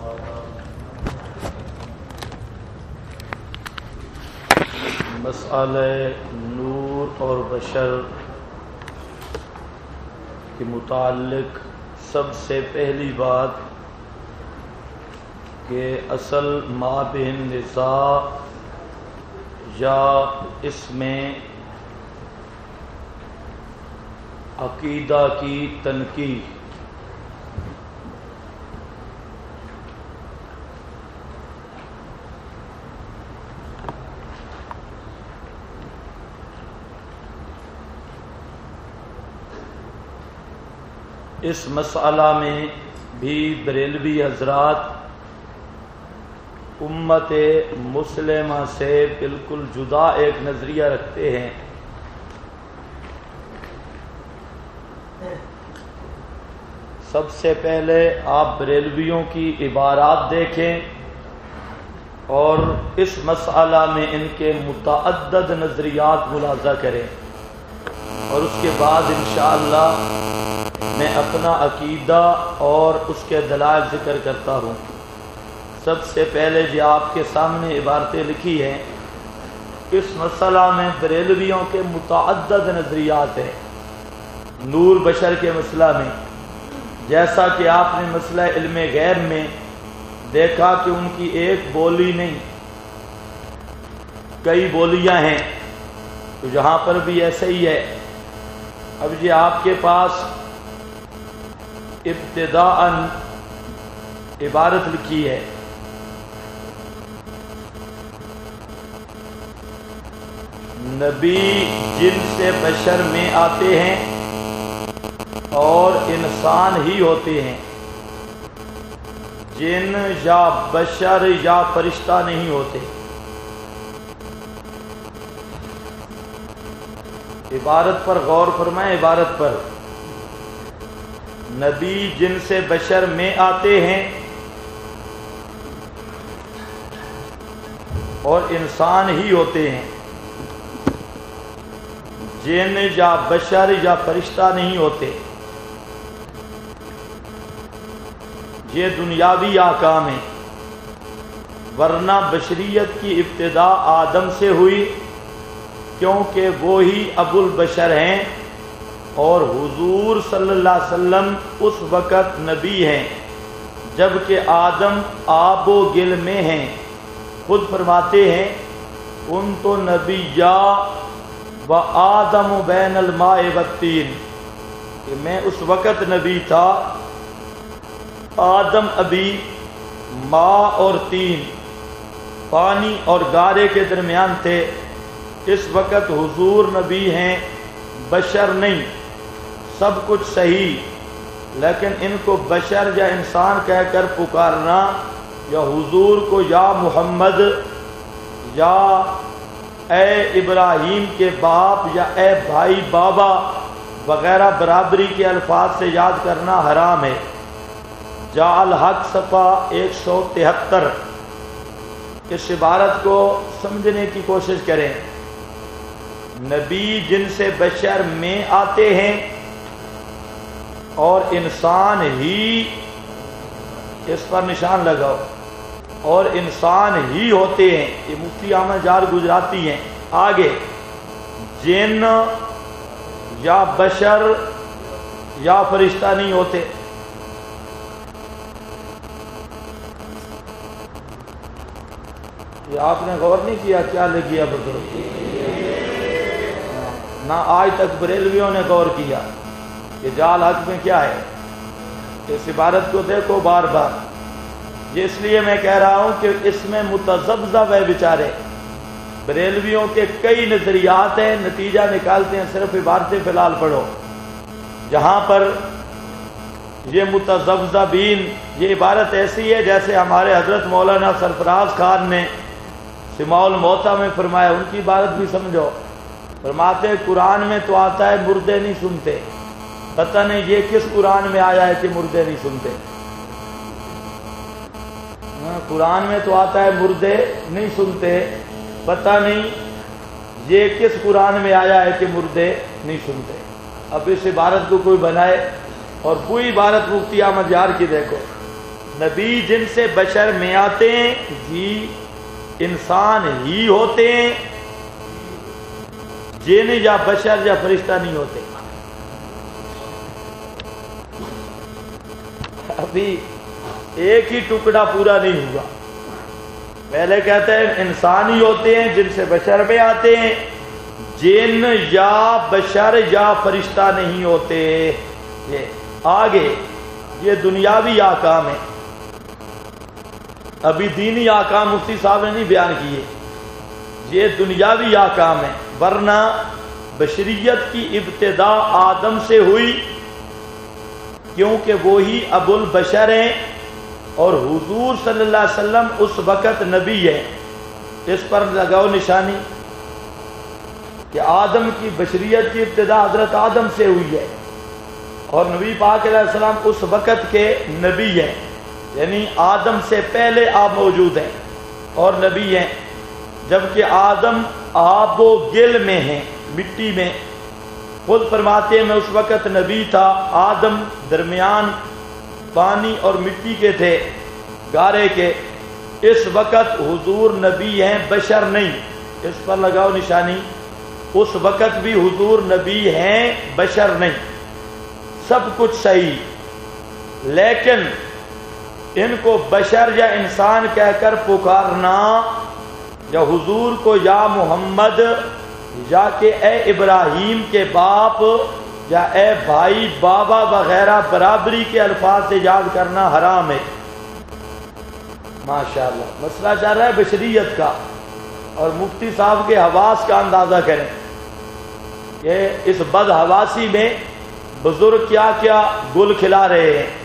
مسئلہ نور اور بشر کے متعلق سب سے پہلی بات کہ اصل مابین نزاع یا اس میں عقیدہ کی تنقید اس مسئلہ میں بھی بریلوی حضرات امت مسلمہ سے بالکل جدا ایک نظریہ رکھتے ہیں۔ سب سے پہلے آپ بریلویوں کی عبارات دیکھیں اور اس مسئلہ میں ان کے متعدد نظریات ملاحظہ کریں، اور اس کے بعد انشاءاللہ میں اپنا عقیدہ اور اس کے دلائل ذکر کرتا ہوں۔ سب سے پہلے جو آپ کے سامنے عبارتیں لکھی ہیں، اس مسئلہ میں بریلویوں کے متعدد نظریات ہیں نور بشر کے مسئلہ میں۔ جیسا کہ آپ نے مسئلہ علم غیب میں دیکھا کہ ان کی ایک بولی نہیں کئی بولیاں ہیں، تو یہاں پر بھی ایسا ہی ہے۔ اب یہ آپ کے پاس ابتداءً عبارت لکھی ہے، نبی جن سے بشر میں آتے ہیں اور انسان ہی ہوتے ہیں، جن یا بشر یا فرشتہ نہیں ہوتے۔ عبارت پر غور فرمائیں، عبارت پر، نبی جن سے بشر میں آتے ہیں اور انسان ہی ہوتے ہیں، جن یا بشر یا فرشتہ نہیں ہوتے۔ یہ دنیاوی احکام ہیں، ورنہ بشریت کی ابتدا آدم سے ہوئی، کیونکہ وہی ابو البشر ہیں اور حضور صلی اللہ علیہ وسلم اس وقت نبی ہیں جبکہ آدم آب و گل میں ہیں۔ خود فرماتے ہیں ان تو نبی یا و آدم بین الماء والتین، کہ میں اس وقت نبی تھا، آدم ابھی ماء اور تین پانی اور گارے کے درمیان تھے۔ اس وقت حضور نبی ہیں، بشر نہیں۔ سب کچھ صحیح، لیکن ان کو بشر یا انسان کہہ کر پکارنا، یا حضور کو یا محمد یا اے ابراہیم کے باپ یا اے بھائی بابا وغیرہ برابری کے الفاظ سے یاد کرنا حرام ہے۔ جا الحق صفحہ 173 اس عبارت کو سمجھنے کی کوشش کریں۔ نبی جن سے بشر میں آتے ہیں اور انسان ہی، اس پر نشان لگاؤ، اور انسان ہی ہوتے ہیں۔ یہ مفتی احمد جار گجراتی ہیں۔ آگے، جن یا بشر یا فرشتہ نہیں ہوتے۔ یہ آپ نے غور نہیں کیا کیا لگی ہے بزرگ؟ نہ آج تک بریلویوں نے غور کیا کہ جال حق میں کیا ہے۔ اس عبارت کو دیکھو بار بار۔ یہ اس لیے میں کہہ رہا ہوں کہ اس میں متذبذب ہے بیچارے۔ بریلویوں کے کئی نظریات ہیں، نتیجہ نکالتے ہیں، صرف عبارتیں فی الحال پڑھو جہاں پر یہ متذبذبین۔ یہ عبارت ایسی ہے جیسے ہمارے حضرت مولانا سرفراز خان نے سماع الموتیٰ میں فرمایا، ان کی عبارت بھی سمجھو۔ فرماتے ہیں قرآن میں تو آتا ہے مردے نہیں سنتے، پتہ نہیں یہ کس قرآن میں آیا ہے کہ مردے نہیں سنتے۔ قرآن میں تو آتا ہے مردے نہیں سنتے، پتہ نہیں یہ کس قرآن میں آیا ہے کہ مردے نہیں سنتے۔ اب اس عبارت کو کوئی بنائے، اور پوری عبارت مفتی احمد یار کی دیکھو، نبی جن سے بشر میں آتے ہیں جی انسان ہی ہوتے ہیں، جن یا بشر یا فرشتہ نہیں ہوتے۔ ابھی ایک ہی ٹکڑا پورا نہیں ہوا۔ پہلے کہتے ہیں انسان ہی ہوتے ہیں جن سے بشر میں آتے ہیں، جن یا بشر یا فرشتہ نہیں ہوتے۔ یہ آگے یہ دنیاوی احکام ہے، ابھی دینی احکام مفتی صاحب نے نہیں بیان کیے، یہ دنیاوی احکام ہے۔ ورنہ بشریت کی ابتدا آدم سے ہوئی، کیونکہ وہی ابو البشر ہیں اور حضور صلی اللہ علیہ وسلم اس وقت نبی ہے۔ اس پر لگاؤ نشانی کہ آدم کی بشریت کی ابتدا حضرت آدم سے ہوئی ہے اور نبی پاک علیہ السلام اس وقت کے نبی ہیں، یعنی آدم سے پہلے آپ موجود ہیں اور نبی ہیں، جبکہ آدم آب و گل میں ہیں، مٹی میں۔ خود فرماتے ہیں میں اس وقت نبی تھا، آدم درمیان پانی اور مٹی کے تھے، گارے کے۔ اس وقت حضور نبی ہیں، بشر نہیں۔ اس پر لگاؤ نشانی، اس وقت بھی حضور نبی ہیں، بشر نہیں۔ سب کچھ صحیح، لیکن ان کو بشر یا انسان کہہ کر پکارنا، یا حضور کو یا محمد یا کہ اے ابراہیم کے باپ یا اے بھائی بابا وغیرہ برابری کے الفاظ سے یاد کرنا حرام ہے۔ ماشاءاللہ مسئلہ چل رہا ہے بشریت کا، اور مفتی صاحب کے حواس کا اندازہ کریں کہ اس بد حواسی میں بزرگ کیا کیا گل کھلا رہے ہیں۔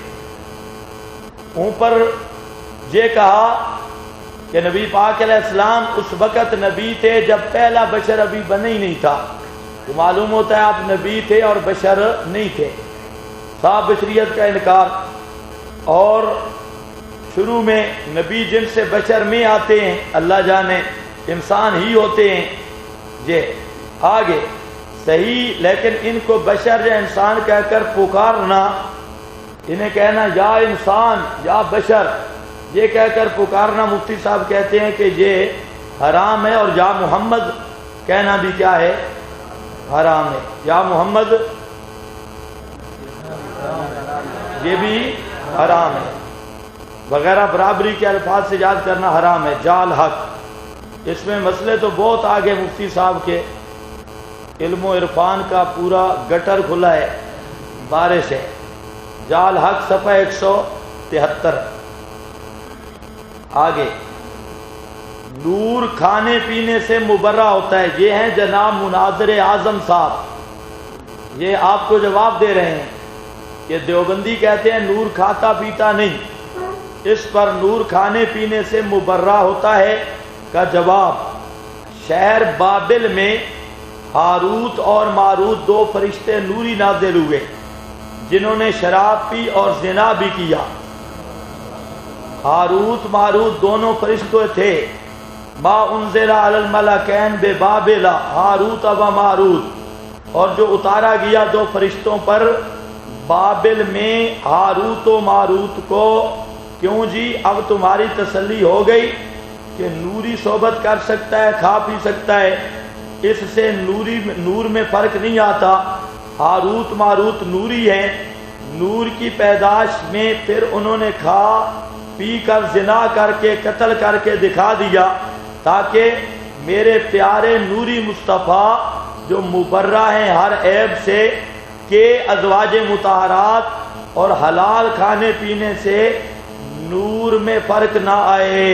اوپر یہ کہا کہ نبی پاک علیہ السلام اس وقت نبی تھے جب پہلا بشر ابھی بنا ہی نہیں تھا، تو معلوم ہوتا ہے آپ نبی تھے اور بشر نہیں تھے، صاحب بشریت کا انکار۔ اور شروع میں نبی جن سے بشر میں آتے ہیں اللہ جانے انسان ہی ہوتے ہیں۔ یہ آگے صحیح، لیکن ان کو بشر یا انسان کہہ کر پکارنا، انہیں کہنا یا انسان یا بشر، یہ کہہ کر پکارنا، مفتی صاحب کہتے ہیں کہ یہ حرام ہے، اور یا محمد کہنا بھی کیا ہے؟ حرام ہے۔ یا محمد یہ بھی حرام ہے، وغیرہ برابری کے الفاظ سے یاد کرنا حرام ہے۔ جال حق، اس میں مسئلے تو بہت آگے مفتی صاحب کے علم و عرفان کا پورا گٹر کھلا ہے، بارش ہے۔ جال حق صفحہ 173 آگے، نور کھانے پینے سے مبرہ ہوتا ہے۔ یہ ہیں جناب مناظر اعظم صاحب، یہ آپ کو جواب دے رہے ہیں کہ دیوبندی کہتے ہیں نور کھاتا پیتا نہیں، اس پر نور کھانے پینے سے مبرہ ہوتا ہے کا جواب، شہر بابل میں ہاروت اور ماروت دو فرشتے نوری نازل ہوئے جنہوں نے شراب پی اور زنا بھی کیا۔ ہاروت ماروت دونوں فرشتے تھے، ما انزل علی الملکین ببابل ہاروت و ماروت، اور جو اتارا گیا دو فرشتوں پر بابل میں ہاروت و ماروت کو۔ کیوں جی؟ اب تمہاری تسلی ہو گئی کہ نوری صحبت کر سکتا ہے، کھا پی سکتا ہے، اس سے نور میں فرق نہیں آتا۔ ہاروت ماروت نوری ہیں، نور کی پیدائش میں پھر انہوں نے کھا پی کر زنا کر کے قتل کر کے دکھا دیا، تاکہ میرے پیارے نوری مصطفیٰ جو مبرہ ہیں ہر عیب سے کہ ازواج مطہرات اور حلال کھانے پینے سے نور میں فرق نہ آئے۔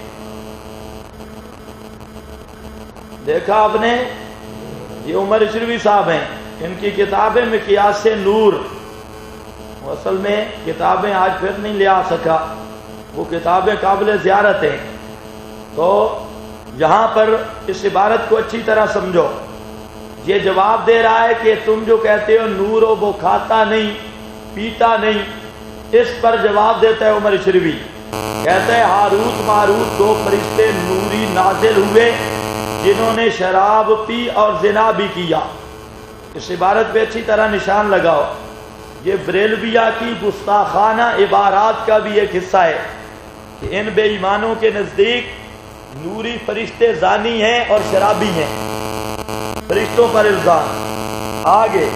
دیکھا آپ نے، یہ عمر اشروی صاحب ہیں، ان کی کتابیں مقیاس سے نور، اصل میں کتابیں آج پھر نہیں لے آ سکا، وہ کتابیں قابل زیارت ہیں۔ تو یہاں پر اس عبارت کو اچھی طرح سمجھو، یہ جواب دے رہا ہے کہ تم جو کہتے ہو نور ہو وہ کھاتا نہیں پیتا نہیں، اس پر جواب دیتا ہے عمر اشروی، کہتا ہے ہاروت ماروت دو فرشتے نوری نازل ہوئے جنہوں نے شراب پی اور زنا بھی کیا۔ اس عبارت پہ اچھی طرح نشان لگاؤ، یہ بریلویہ کی گستاخانہ عبارات کا بھی ایک حصہ ہے کہ ان بے ایمانوں کے نزدیک نوری فرشتے زانی ہیں اور شرابی ہیں، فرشتوں پر الزام۔ آگے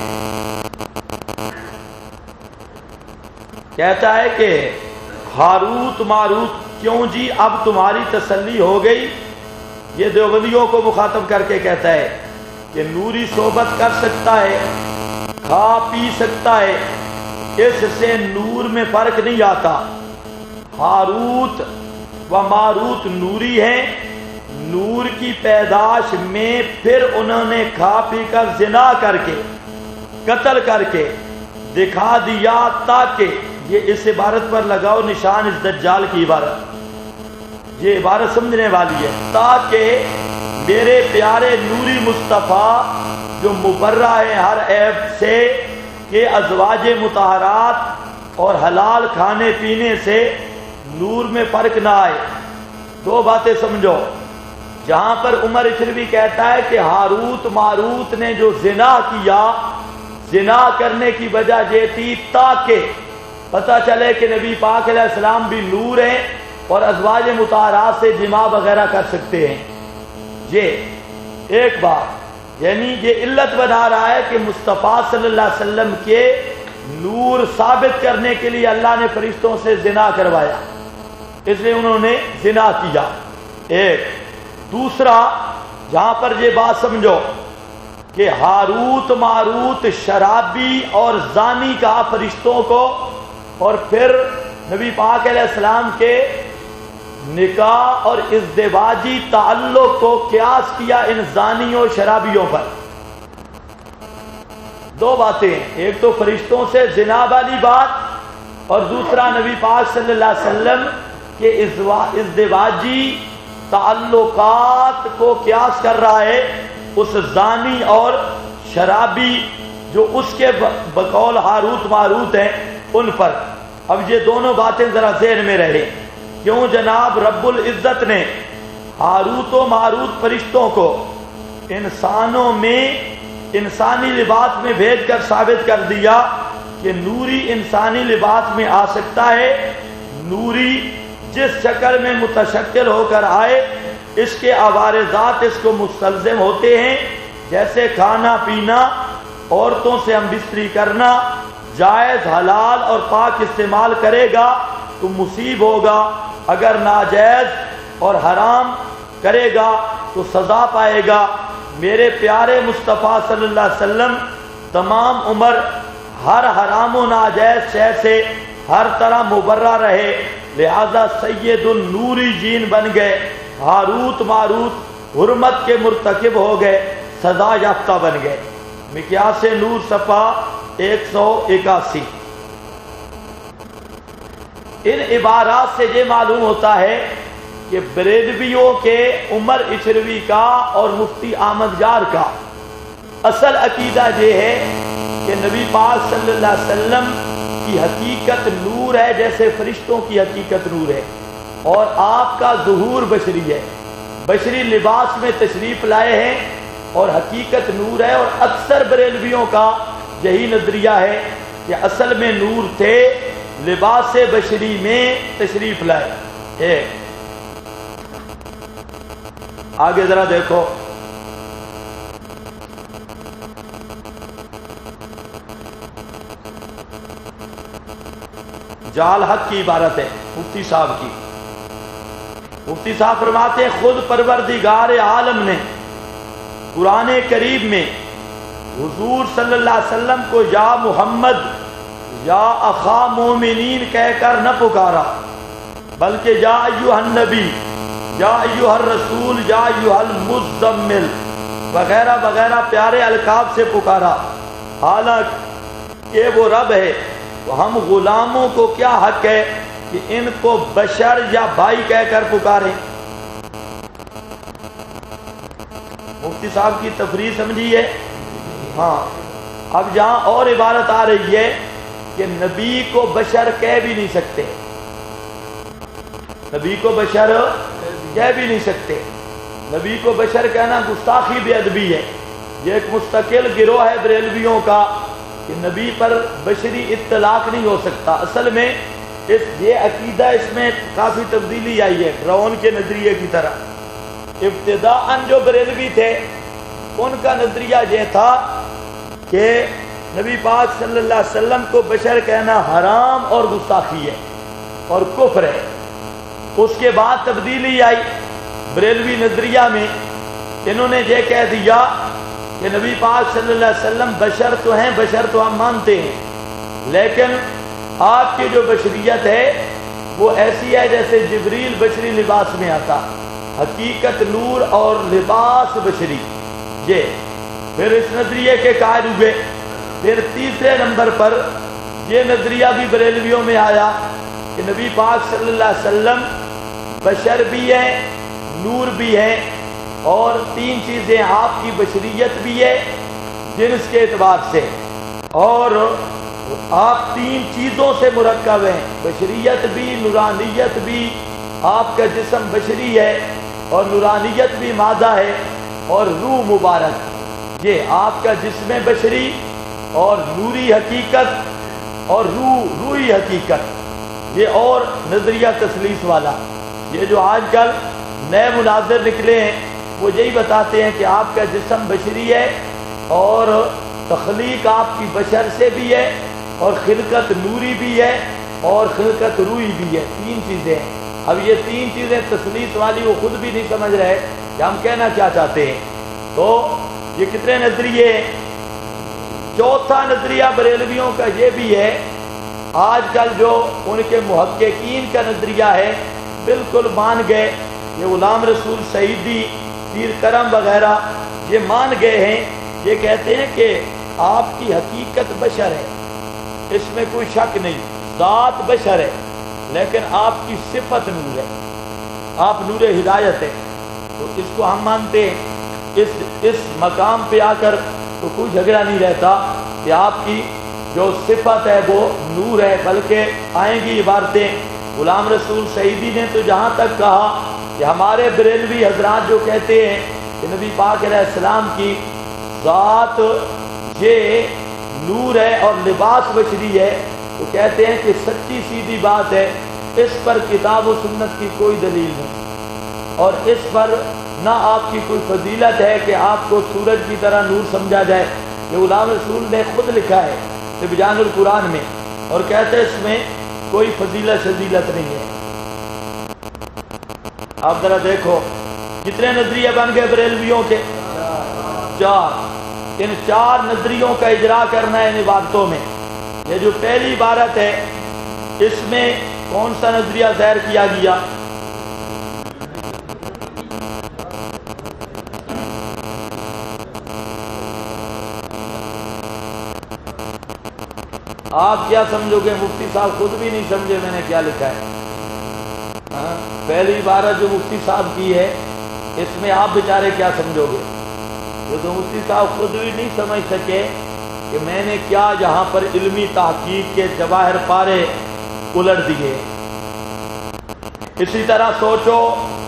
کہتا ہے کہ ہاروت ماروت کیوں جی اب تمہاری تسلی ہو گئی؟ یہ دیوبندیوں کو مخاطب کر کے کہتا ہے کہ نوری صحبت کر سکتا ہے، کھا پی سکتا ہے، اس سے نور میں فرق نہیں آتا۔ ہاروت و ماروت نوری ہیں، نور کی پیدائش میں پھر انہوں نے کھا پی کر زنا کر کے قتل کر کے دکھا دیا، تاکہ یہ اس عبارت پر لگاؤ نشان، اس دجال کی عبارت، یہ عبارت سمجھنے والی ہے، تاکہ میرے پیارے نوری مصطفیٰ جو مبرہ ہے ہر عیب سے کہ ازواج مطہرات اور حلال کھانے پینے سے نور میں فرق نہ آئے۔ دو باتیں سمجھو، جہاں پر عمر اشربی کہتا ہے کہ ہاروت ماروت نے جو زنا کیا، زنا کرنے کی وجہ یہ تھی تاکہ پتہ چلے کہ نبی پاک علیہ السلام بھی نور ہیں اور ازواج مطہرات سے جماع وغیرہ کر سکتے ہیں، یہ ایک بات، یعنی یہ علت بنا رہا ہے کہ مصطفیٰ صلی اللہ علیہ وسلم کے نور ثابت کرنے کے لیے اللہ نے فرشتوں سے زنا کروایا، اس لیے انہوں نے زنا کیا۔ ایک دوسرا، جہاں پر یہ بات سمجھو کہ ہاروت ماروت شرابی اور زانی کا فرشتوں کو، اور پھر نبی پاک علیہ السلام کے نکاح اور ازدواجی تعلق کو قیاس کیا ان زانیوں شرابیوں پر۔ دو باتیں، ایک تو فرشتوں سے زنا والی بات، اور دوسرا نبی پاک صلی اللہ علیہ وسلم کے ازدواجی تعلقات کو قیاس کر رہا ہے اس زانی اور شرابی جو اس کے بقول ہاروت ماروت ہیں ان پر۔ اب یہ دونوں باتیں ذرا ذہن میں رہیں، کیوں جناب رب العزت نے ہاروت و ماروت فرشتوں کو انسانوں میں انسانی لباس میں بھیج کر ثابت کر دیا کہ نوری انسانی لباس میں آ سکتا ہے، نوری جس شکل میں متشکل ہو کر آئے اس کے عوارضات اس کو مستلزم ہوتے ہیں، جیسے کھانا پینا، عورتوں سے ہم بستری کرنا، جائز حلال اور پاک استعمال کرے گا تو مصیب ہوگا، اگر ناجائز اور حرام کرے گا تو سزا پائے گا۔ میرے پیارے مصطفیٰ صلی اللہ علیہ وسلم تمام عمر ہر حرام و ناجائز شے سے ہر طرح مبرہ رہے، لہذا سید النوری جین بن گئے، ہاروت ماروت حرمت کے مرتکب ہو گئے، سزا یافتہ بن گئے۔ مقیاس نور صفحہ 181۔ ان عبارات سے یہ معلوم ہوتا ہے کہ بریلویوں کے عمر اشروی کا اور مفتی احمد یار کا اصل عقیدہ یہ ہے کہ نبی پاک صلی اللہ علیہ وسلم کی حقیقت نور ہے جیسے فرشتوں کی حقیقت نور ہے، اور آپ کا ظہور بشری ہے، بشری لباس میں تشریف لائے ہیں اور حقیقت نور ہے۔ اور اکثر بریلویوں کا یہی نظریہ ہے کہ اصل میں نور تھے، لباس بشری میں تشریف لائے ہے۔ آگے ذرا دیکھو، جال حق کی عبارت ہے مفتی صاحب کی۔ مفتی صاحب فرماتے ہیں خود پروردگار عالم نے قرآن کریم میں حضور صلی اللہ علیہ وسلم کو یا محمد یا اخا مومنین کہہ کر نہ پکارا، بلکہ یا ایھا النبی، یا ایھا الرسول، یا ایھا المزمل وغیرہ وغیرہ پیارے القاب سے پکارا۔ حالانکہ وہ رب ہے تو ہم غلاموں کو کیا حق ہے کہ ان کو بشر یا بھائی کہہ کر پکاریں؟ مفتی صاحب کی تفریح سمجھیے۔ ہاں، اب جہاں اور عبارت آ رہی ہے کہ نبی کو بشر کہہ بھی نہیں سکتے، نبی کو بشر کہہ بھی نہیں سکتے، نبی کو بشر کہنا گستاخی بے ادبی ہے۔ یہ ایک مستقل گروہ ہے بریلویوں کا کہ نبی پر بشری اطلاق نہیں ہو سکتا. اصل میں یہ عقیدہ اس میں کافی تبدیلی آئی ہے ڈرون کے نظریے کی طرح. ابتداءً جو بریلوی تھے ان کا نظریہ یہ تھا کہ نبی پاک صلی اللہ علیہ وسلم کو بشر کہنا حرام اور گستاخی ہے اور کفر ہے. اس کے بعد تبدیلی آئی بریلوی نظریہ میں. انہوں نے یہ کہہ دیا کہ نبی پاک صلی اللہ علیہ وسلم بشر تو ہیں, بشر تو ہم مانتے ہیں, لیکن آپ کی جو بشریت ہے وہ ایسی ہے جیسے جبریل بشری لباس میں آتا, حقیقت نور اور لباس بشری. یہ پھر اس نظریے کے قائل ہوئے. پھر تیسرے نمبر پر یہ نظریہ بھی بریلویوں میں آیا کہ نبی پاک صلی اللہ علیہ وسلم بشر بھی ہیں, نور بھی ہیں, اور تین چیزیں آپ کی بشریت بھی ہے جنس کے اعتبار سے, اور آپ تین چیزوں سے مرکب ہیں, بشریت بھی, نورانیت بھی. آپ کا جسم بشری ہے اور نورانیت بھی مادہ ہے, اور روح مبارک. یہ آپ کا جسم بشری اور نوری حقیقت اور روحی حقیقت. یہ اور نظریہ تثلیث والا. یہ جو آج کل نئے مناظر نکلے ہیں وہ یہی بتاتے ہیں کہ آپ کا جسم بشری ہے اور تخلیق آپ کی بشر سے بھی ہے, اور خلقت نوری بھی ہے, اور خلقت روحی بھی ہے. تین چیزیں ہیں. اب یہ تین چیزیں تثلیث والی وہ خود بھی نہیں سمجھ رہے کہ ہم کہنا کیا چاہتے ہیں. تو یہ کتنے نظریے ہیں. چوتھا نظریہ بریلویوں کا یہ بھی ہے, آج کل جو ان کے محققین کا نظریہ ہے بالکل مان گئے. یہ غلام رسول شہیدی, پیر کرم وغیرہ یہ مان گئے ہیں. یہ کہتے ہیں کہ آپ کی حقیقت بشر ہے, اس میں کوئی شک نہیں, ذات بشر ہے, لیکن آپ کی صفت نور ہے, آپ نور ہدایت ہے. تو اس کو ہم مانتے ہیں. اس مقام پہ آ کر تو کوئی جھگڑا نہیں رہتا کہ آپ کی جو صفت ہے وہ نور ہے, بلکہ آئیں گی عبارتیں. غلام رسول شہیدی نے تو جہاں تک کہا کہ ہمارے بریلوی حضرات جو کہتے ہیں کہ نبی پاک علیہ السلام کی ذات یہ نور ہے اور لباس بشری ہے, تو کہتے ہیں کہ سچی سیدھی بات ہے, اس پر کتاب و سنت کی کوئی دلیل نہیں, اور اس پر نہ آپ کی کوئی فضیلت ہے کہ آپ کو سورج کی طرح نور سمجھا جائے. یہ غلام رسول نے خود لکھا ہے تبیان القرآن میں, اور کہتے ہیں اس میں کوئی فضیلت نہیں ہے. آپ ذرا دیکھو کتنے نظریے بن گئے بریلویوں کے, 4. ان 4 نظریوں کا اجرا کرنا ہے ان عبادتوں میں. یہ جو پہلی عبارت ہے اس میں کون سا نظریہ ظاہر کیا گیا؟ آپ کیا سمجھو گے؟ مفتی صاحب خود بھی نہیں سمجھے میں نے کیا لکھا ہے. پہلی عبارت جو مفتی صاحب کی ہے اس میں آپ بیچارے کیا سمجھو گے؟ جو تو مفتی صاحب خود بھی نہیں سمجھ سکے کہ میں نے کیا یہاں پر علمی تحقیق کے جواہر پارے الٹ دیے. اسی طرح سوچو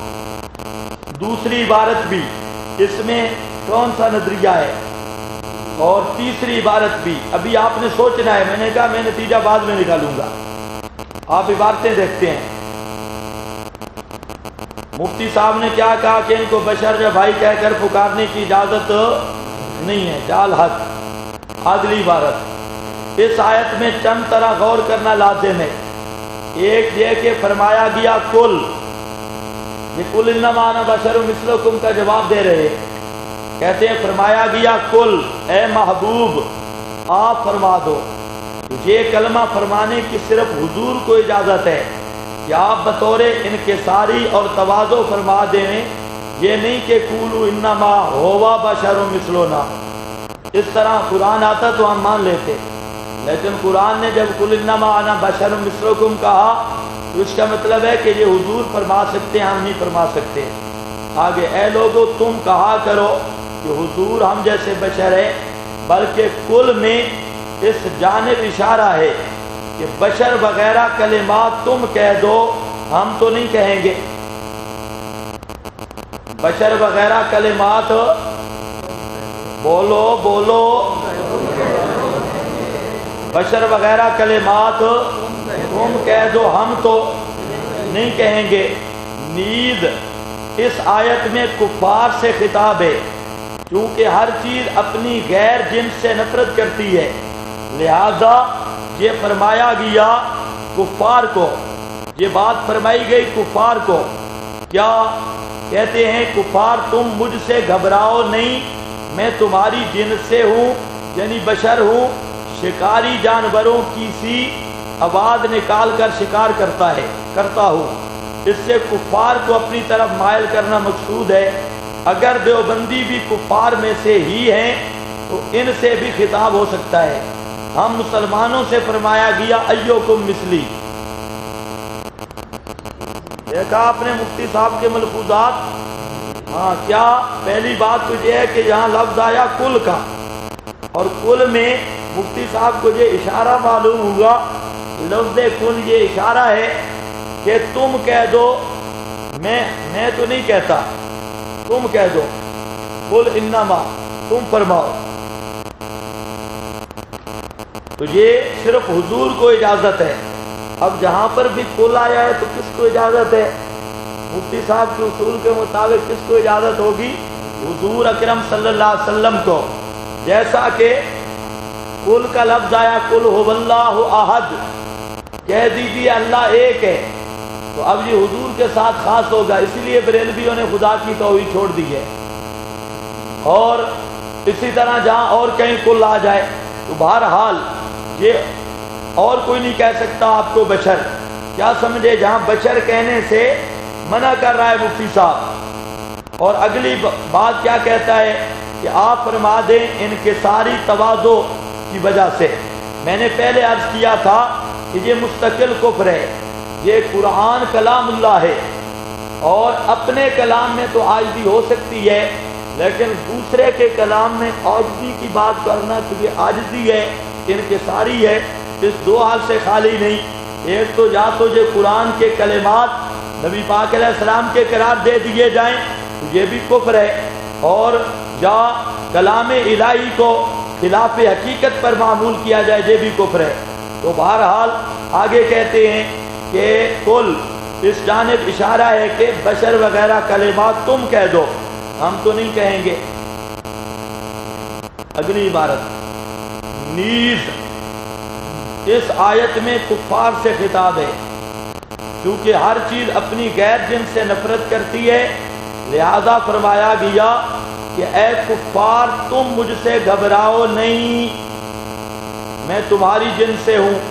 دوسری عبارت بھی, اس میں کون سا نظریہ ہے, اور تیسری عبارت بھی. ابھی آپ نے سوچنا ہے, میں نے کہا میں نتیجہ بعد میں نکالوں گا. آپ عبارتیں دیکھتے ہیں. مفتی صاحب نے کیا کہا کہ ان کو بشر یا بھائی کہہ کر پکارنے کی اجازت نہیں ہے, جال حق. اگلی عبارت, اس آیت میں چند طرح غور کرنا لازم ہے. ایک یہ کہ فرمایا گیا کل, یہ کل انما انا بشر مثلکم کا جواب دے رہے ہیں. کہتے ہیں فرمایا گیا کل, اے محبوب آپ فرما دو. یہ کلمہ فرمانے کی صرف حضور کو اجازت ہے کہ آپ بطور انکساری اور تواضع فرما دیں, یہ نہیں کہ قولوا انما ہوا بشر مثلنا. اس طرح قرآن آتا تو ہم مان لیتے, لیکن قرآن نے جب قل انما انا بشر مثلکم کہا تو اس کا مطلب ہے کہ یہ حضور فرما سکتے ہیں, ہم نہیں فرما سکتے. آگے, اے لوگو تم کہا کرو کہ حضور ہم جیسے بشر ہیں, بلکہ کل میں اس جانب اشارہ ہے کہ بشر وغیرہ کلمات تم کہہ دو, ہم تو نہیں کہیں گے. بشر وغیرہ کلمات بولو بشر وغیرہ کلمات تم کہہ دو، ہم تو نہیں کہیں گے۔ نیز اس آیت میں کفار سے خطاب ہے، کیونکہ ہر چیز اپنی غیر جنس سے نفرت کرتی ہے، لہذا یہ فرمایا گیا کفار کو، یہ بات فرمائی گئی کفار کو۔ کیا کہتے ہیں کفار؟ تم مجھ سے گھبراؤ نہیں، میں تمہاری جنس سے ہوں، یعنی بشر ہوں، شکاری جانوروں کی سی آواز نکال کر شکار کرتا ہوں۔ اس سے کفار کو اپنی طرف مائل کرنا مقصود ہے۔ اگر دیوبندی بھی کفار میں سے ہی ہیں تو ان سے بھی خطاب ہو سکتا ہے۔ ہم مسلمانوں سے فرمایا گیا ایوکم مثلی۔ دیکھا آپ نے مفتی صاحب کے ملفوظات؟ ہاں، کیا پہلی بات تو یہ ہے کہ یہاں لفظ آیا کل کا، اور کل میں مفتی صاحب کو یہ اشارہ معلوم ہوا، لفظ کل یہ اشارہ ہے کہ تم کہہ دو، میں تو نہیں کہتا، تم کہہ دو، قل انما، تم فرماؤ۔ تو یہ صرف حضور کو اجازت ہے۔ اب جہاں پر بھی کل آیا ہے تو کس کو اجازت ہے؟ مفتی صاحب کے اصول کے مطابق کس کو اجازت ہوگی؟ حضور اکرم صلی اللہ علیہ وسلم کو۔ جیسا کہ کل کا لفظ آیا قل هو اللہ احد، کہہ دیجیے اللہ ایک ہے، تو اب یہ حضور کے ساتھ خاص ہوگا، اسی لیے بریلویوں نے خدا کی توحید چھوڑ دی ہے۔ اور اسی طرح جہاں اور کہیں کل آ جائے تو بہرحال یہ اور کوئی نہیں کہہ سکتا آپ کو بشر، کیا سمجھے؟ جہاں بشر کہنے سے منع کر رہا ہے مفتی صاحب۔ اور اگلی بات کیا کہتا ہے کہ آپ فرما دیں انکساری تواضع کی وجہ سے۔ میں نے پہلے عرض کیا تھا کہ یہ مستقل کفر ہے، یہ قرآن کلام اللہ ہے، اور اپنے کلام میں تو عاجزی ہو سکتی ہے، لیکن دوسرے کے کلام میں عاجزی کی بات کرنا تو یہ عاجزی ہے، انکساری ہے، اس دو حال سے خالی نہیں۔ ایک تو یا تو یہ قرآن کے کلمات نبی پاک علیہ السلام کے قرار دے دیے جائیں تو یہ بھی کفر ہے، اور یا کلام الہی کو خلاف حقیقت پر معمول کیا جائے یہ بھی کفر ہے۔ تو بہرحال آگے کہتے ہیں کہ کل اس جانب اشارہ ہے کہ بشر وغیرہ کلمات تم کہہ دو، ہم تو نہیں کہیں گے۔ اگلی عبارت، نیز اس آیت میں کفار سے خطاب ہے، کیونکہ ہر چیز اپنی غیر جنس سے نفرت کرتی ہے، لہذا فرمایا گیا کہ اے کفار تم مجھ سے گھبراؤ نہیں، میں تمہاری جنس سے ہوں۔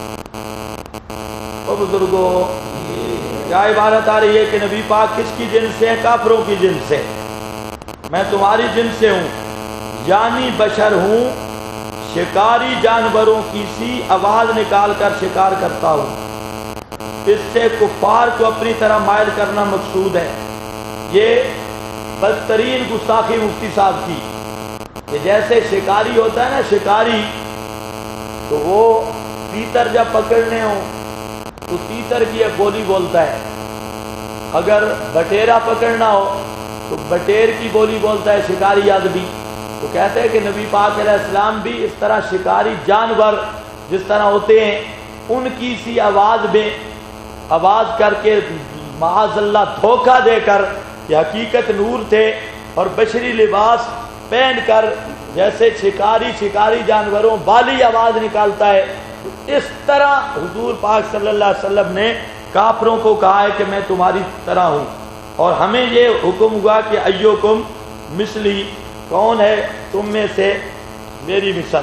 او بزرگوں، کیا عبارت آ رہی ہے کہ نبی پاک کس کی جنس سے ہیں؟ کافروں کی جنس سے۔ میں تمہاری جنس سے ہوں، یعنی بشر ہوں، شکاری جانوروں کی سی آواز نکال کر شکار کرتا ہوں۔ اس سے کفار کو اپنی طرح مائل کرنا مقصود ہے۔ یہ بدترین گستاخی مفتی صاحب کی، کہ جیسے شکاری ہوتا ہے نا، شکاری تو وہ تیتر جب پکڑنے ہوں تو تیتر کی ایک بولی بولتا ہے، اگر بٹیرا پکڑنا ہو تو بٹیر کی بولی بولتا ہے شکاری آدمی۔ تو کہتے ہیں کہ نبی پاک علیہ السلام بھی اس طرح شکاری جانور جس طرح ہوتے ہیں ان کی سی آواز میں آواز کر کے معاذ اللہ دھوکہ دے کر کہ حقیقت نور تھے، اور بشری لباس پہن کر جیسے شکاری جانوروں بالی آواز نکالتا ہے، تو اس طرح حضور پاک صلی اللہ علیہ وسلم نے کافروں کو کہا ہے کہ میں تمہاری طرح ہوں۔ اور ہمیں یہ حکم ہوا کہ ایوکم مثلی، کون ہے تم میں سے میری مثل۔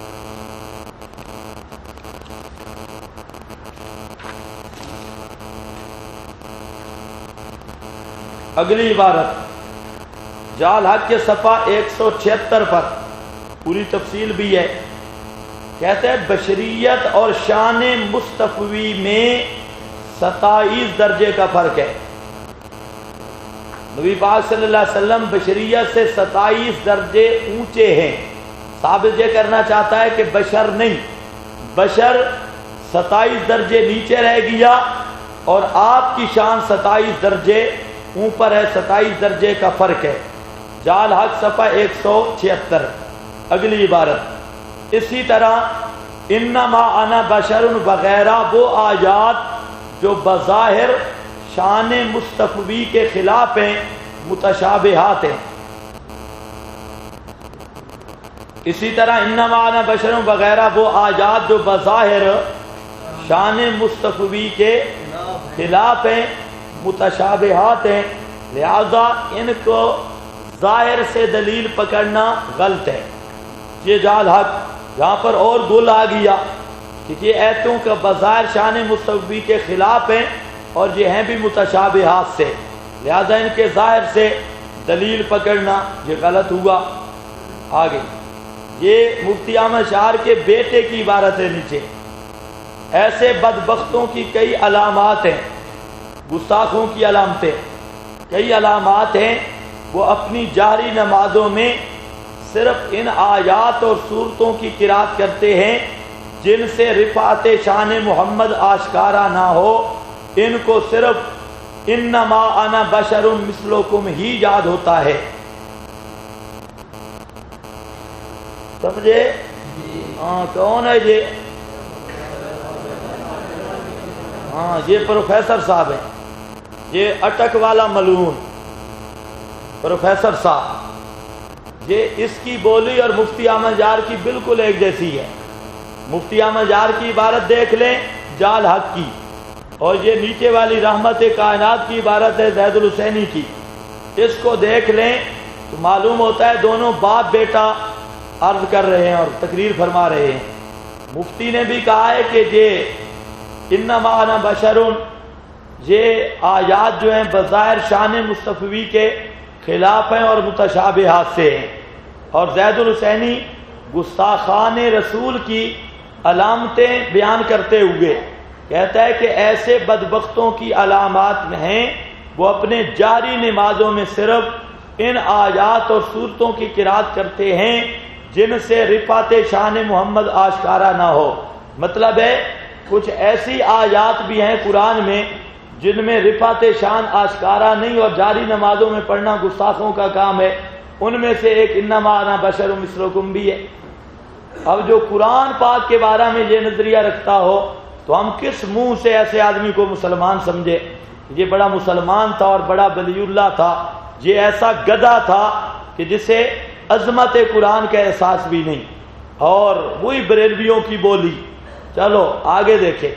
اگلی عبارت جال حق کے صفحہ 176 پر پوری تفصیل بھی ہے، کہتے ہیں بشریت اور شان مستفوی میں 27 درجے کا فرق ہے۔ نبی پاک صلی اللہ علیہ وسلم بشریت سے 27 درجے اونچے ہیں۔ ثابت یہ کرنا چاہتا ہے کہ بشر نہیں، بشر 27 درجے نیچے رہ گیا اور آپ کی شان 27 درجے اوپر ہے، 27 درجے کا فرق ہے۔ جال حق صفحہ 176۔ اگلی عبارت، اسی طرح انما انا بشر وغیرہ وہ آیات جو بظاہر شان مستفوی کے خلاف ہیں، متشابہات ہیں. اسی طرح انما انا بشر وغیرہ وہ آیات جو بظاہر شان مستفوی کے خلاف ہیں، متشابہات ہیں، لہذا ان کو ظاہر سے دلیل پکڑنا غلط ہے. یہ جال حق یہاں پر اور گل آ گیا کہ یہ ایتوں کا بظاہر شان مستفوی کے خلاف ہیں اور یہ ہیں بھی متشابہات سے، لہذا ان کے ظاہر سے دلیل پکڑنا یہ غلط ہوا. آگے یہ مفتی احمد شاعر کے بیٹے کی عبارت ہے. نیچے ایسے بدبختوں کی کئی علامات ہیں، گستاخوں کی علامتیں، کئی علامات ہیں، وہ اپنی جاری نمازوں میں صرف ان آیات اور صورتوں کی قرات کرتے ہیں جن سے رفعت شان محمد آشکارا نہ ہو. ان کو صرف انما انا بشر مثلکم ہی یاد ہوتا ہے. سمجھے؟ ہاں کون ہے یہ؟ ہاں یہ پروفیسر صاحب ہیں، یہ اٹک والا ملعون پروفیسر صاحب. یہ اس کی بولی اور مفتی احمد یار کی بالکل ایک جیسی ہے. مفتی احمد یار کی عبارت دیکھ لیں جال حق کی، اور یہ نیچے والی رحمت کائنات کی عبارت ہے زید الحسینی کی. اس کو دیکھ لیں تو معلوم ہوتا ہے دونوں باپ بیٹا عرض کر رہے ہیں اور تقریر فرما رہے ہیں. مفتی نے بھی کہا ہے کہ یہ انما انا بشرون، یہ آیات جو ہیں بظاہر شان مستفوی کے خلاف ہیں اور متشابہات سے ہیں. اور زید الحسینی گستاخان رسول کی علامتیں بیان کرتے ہوئے کہتا ہے کہ ایسے بدبختوں کی علامات میں ہیں وہ اپنے جاری نمازوں میں صرف ان آیات اور صورتوں کی قرات کرتے ہیں جن سے رفعت شان محمد آشکارا نہ ہو. مطلب ہے کچھ ایسی آیات بھی ہیں قرآن میں جن میں رفعت شان آشکارا نہیں اور جاری نمازوں میں پڑھنا گستاخوں کا کام ہے. ان میں سے ایک انما انا بشر مثلکم بھی ہے. اب جو قرآن پاک کے بارے میں یہ نظریہ رکھتا ہو تو ہم کس منہ سے ایسے آدمی کو مسلمان سمجھے؟ یہ بڑا مسلمان تھا اور بڑا ولی اللہ تھا. یہ ایسا گدھا تھا کہ جسے عظمت قرآن کا احساس بھی نہیں، اور وہی بریلویوں کی بولی. چلو آگے دیکھیں.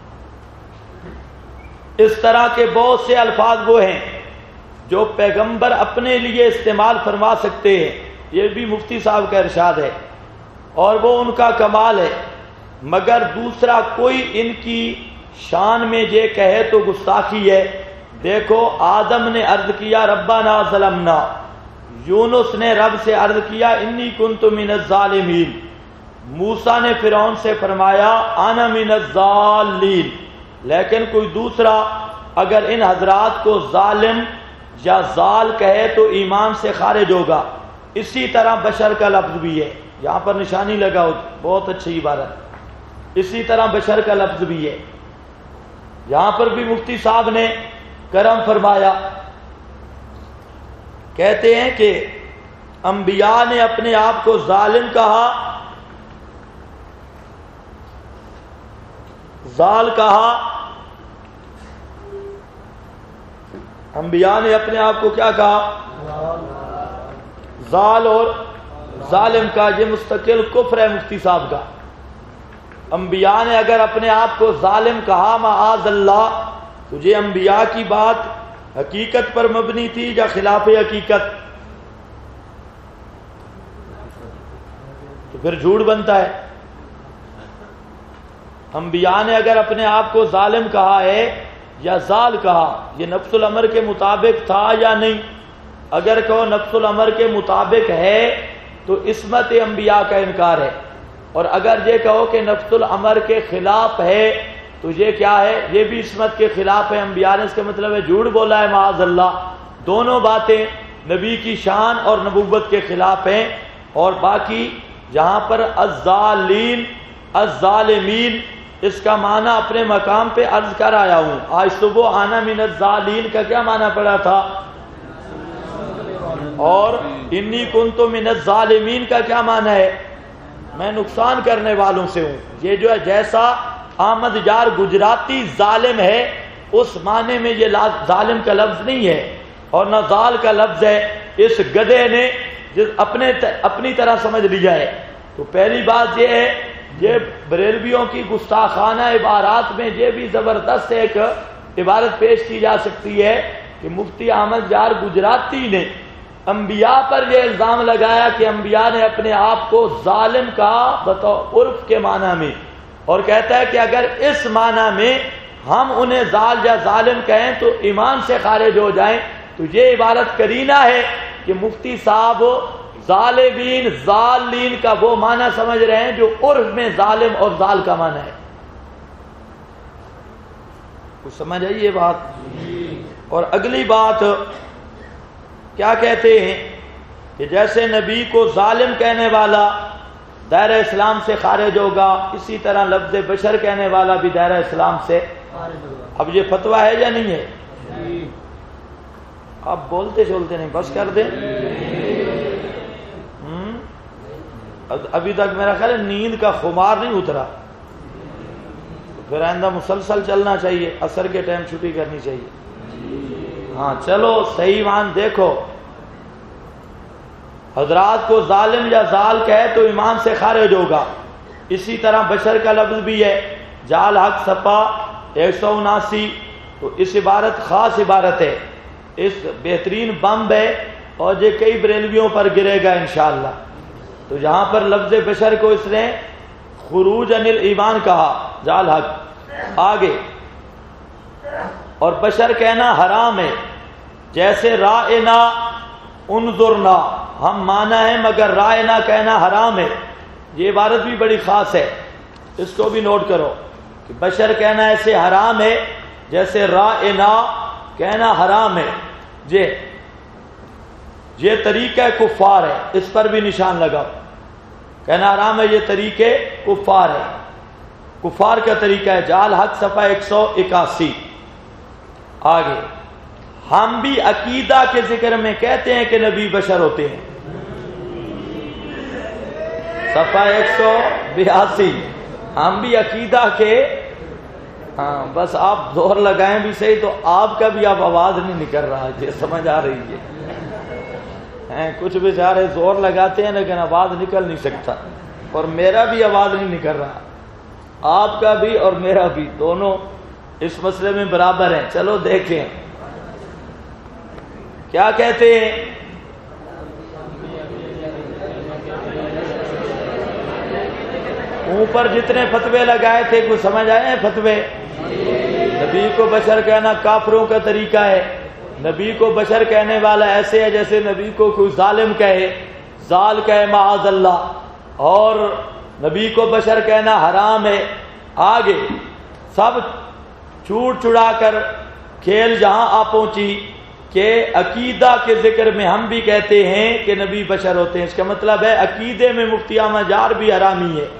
اس طرح کے بہت سے الفاظ وہ ہیں جو پیغمبر اپنے لیے استعمال فرما سکتے ہیں. یہ بھی مفتی صاحب کا ارشاد ہے اور وہ ان کا کمال ہے، مگر دوسرا کوئی ان کی شان میں یہ کہے تو گستاخی ہے. دیکھو آدم نے عرض کیا ربنا ظلمنا، یونس نے رب سے عرض کیا انی کنت من الظالمین، موسیٰ نے فرعون سے فرمایا انا من الضالین. لیکن کوئی دوسرا اگر ان حضرات کو ظالم یا ضال کہے تو ایمان سے خارج ہوگا. اسی طرح بشر کا لفظ بھی ہے، یہاں پر نشانی لگاؤ، بہت اچھی عبارت. اسی طرح بشر کا لفظ بھی ہے. یہاں پر بھی مفتی صاحب نے کرم فرمایا، کہتے ہیں کہ انبیاء نے اپنے آپ کو ظالم کہا، ضال کہا. انبیاء نے اپنے آپ کو کیا کہا؟ ضال اور ظالم کا. یہ مستقل کفر ہے مفتی صاحب کا. انبیاء نے اگر اپنے آپ کو ظالم کہا معاذ اللہ تو یہ انبیاء کی بات حقیقت پر مبنی تھی یا خلاف حقیقت؟ تو پھر جھوٹ بنتا ہے. انبیاء نے اگر اپنے آپ کو ظالم کہا ہے یا ضال کہا، یہ نفس الامر کے مطابق تھا یا نہیں؟ اگر کہو نفس الامر کے مطابق ہے تو عصمت انبیاء کا انکار ہے، اور اگر یہ کہو کہ نفس الامر کے خلاف ہے تو یہ کیا ہے؟ یہ بھی عصمت کے خلاف ہے. انبیاء نے اس کا مطلب ہے جھوٹ بولا ہے معاذ اللہ. دونوں باتیں نبی کی شان اور نبوت کے خلاف ہیں. اور باقی جہاں پر الظالین الظالمین اس کا معنی اپنے مقام پہ عرض کر آیا ہوں. آج صبح آنا من الظالین کا کیا معنی پڑا تھا؟ اور انی کنت من الظالمین کا کیا معنی ہے؟ میں نقصان کرنے والوں سے ہوں. یہ جو ہے جیسا احمد یار گجراتی ظالم ہے اس معنی میں یہ ظالم کا لفظ نہیں ہے اور نہ ظال کا لفظ ہے. اس گدھے نے اپنی طرح سمجھ لیا ہے. تو پہلی بات یہ ہے یہ بریلویوں کی گستاخانہ عبارات میں یہ بھی زبردست ایک عبارت پیش کی جا سکتی ہے کہ مفتی احمد یار گجراتی نے انبیاء پر یہ الزام لگایا کہ انبیاء نے اپنے آپ کو ظالم کہا بطور عرف کے معنی میں, اور کہتا ہے کہ اگر اس معنی میں ہم انہیں ظال یا ظالم کہیں تو ایمان سے خارج ہو جائیں. تو یہ عبارت کرینہ ہے کہ مفتی صاحب ظالمین ظالین کا وہ معنی سمجھ رہے ہیں جو عرف میں ظالم اور ظال کا معنی ہے. کچھ سمجھ آئی یہ بات؟ اور اگلی بات کیا کہتے ہیں کہ جیسے نبی کو ظالم کہنے والا دائرہ اسلام سے خارج ہوگا, اسی طرح لفظ بشر کہنے والا بھی دائرہ اسلام سے. اب یہ فتویٰ ہے یا نہیں ہے؟ آپ بولتے چولتے نہیں, بس کر دیں. ابھی تک میرا خیال ہے نیند کا خمار نہیں اترا, پھر آئندہ مسلسل چلنا چاہیے, عصر کے ٹائم چھٹی کرنی چاہیے. ہاں چلو صحیح ایمان دیکھو, حضرات کو ظالم یا ظال کہے تو ایمان سے خارج ہوگا. اسی طرح بشر کا لفظ بھی ہے, جال حق صفا 179. تو اس عبارت خاص عبارت ہے, اس بہترین بمب ہے اور یہ کئی بریلویوں پر گرے گا انشاءاللہ. تو یہاں پر لفظ بشر کو اس نے خروج عن الایمان کہا, جال حق. آگے اور بشر کہنا حرام ہے, جیسے رائنا انظرنا ہم مانا ہے مگر رائنا کہنا حرام ہے. یہ عبارت بھی بڑی خاص ہے, اس کو بھی نوٹ کرو کہ بشر کہنا ایسے حرام ہے جیسے رائنا کہنا حرام ہے. یہ طریقہ کفار ہے, اس پر بھی نشان لگاؤ. کہنا حرام ہے یہ طریقے کفار ہے, کفار کا طریقہ ہے. جال حق صفحہ 181. آگے ہم بھی عقیدہ کے ذکر میں کہتے ہیں کہ نبی بشر ہوتے ہیں, صفحہ 182. ہم بھی عقیدہ کے, ہاں بس آپ زور لگائیں بھی صحیح, تو آپ کا بھی اب آواز نہیں نکل رہا, یہ سمجھ آ رہی ہے. کچھ بیچارے زور لگاتے ہیں لیکن آواز نکل نہیں سکتا, اور میرا بھی آواز نہیں نکل رہا. آپ کا بھی اور میرا بھی, دونوں اس مسئلے میں برابر ہیں. چلو دیکھیں کیا کہتے ہیں. اوپر جتنے فتوے لگائے تھے کوئی سمجھ آئے ہیں فتوے؟ نبی کو بشر کہنا کافروں کا طریقہ ہے. نبی کو بشر کہنے والا ایسے ہے جیسے نبی کو کوئی ظالم کہے, ظال کہے معاذ اللہ, اور نبی کو بشر کہنا حرام ہے. آگے سب چھوٹ چھڑا کر کھیل جہاں آ پہنچی کہ عقیدہ کے ذکر میں ہم بھی کہتے ہیں کہ نبی بشر ہوتے ہیں. اس کا مطلب ہے عقیدے میں مفتی احمد یار بھی حرامی ہے,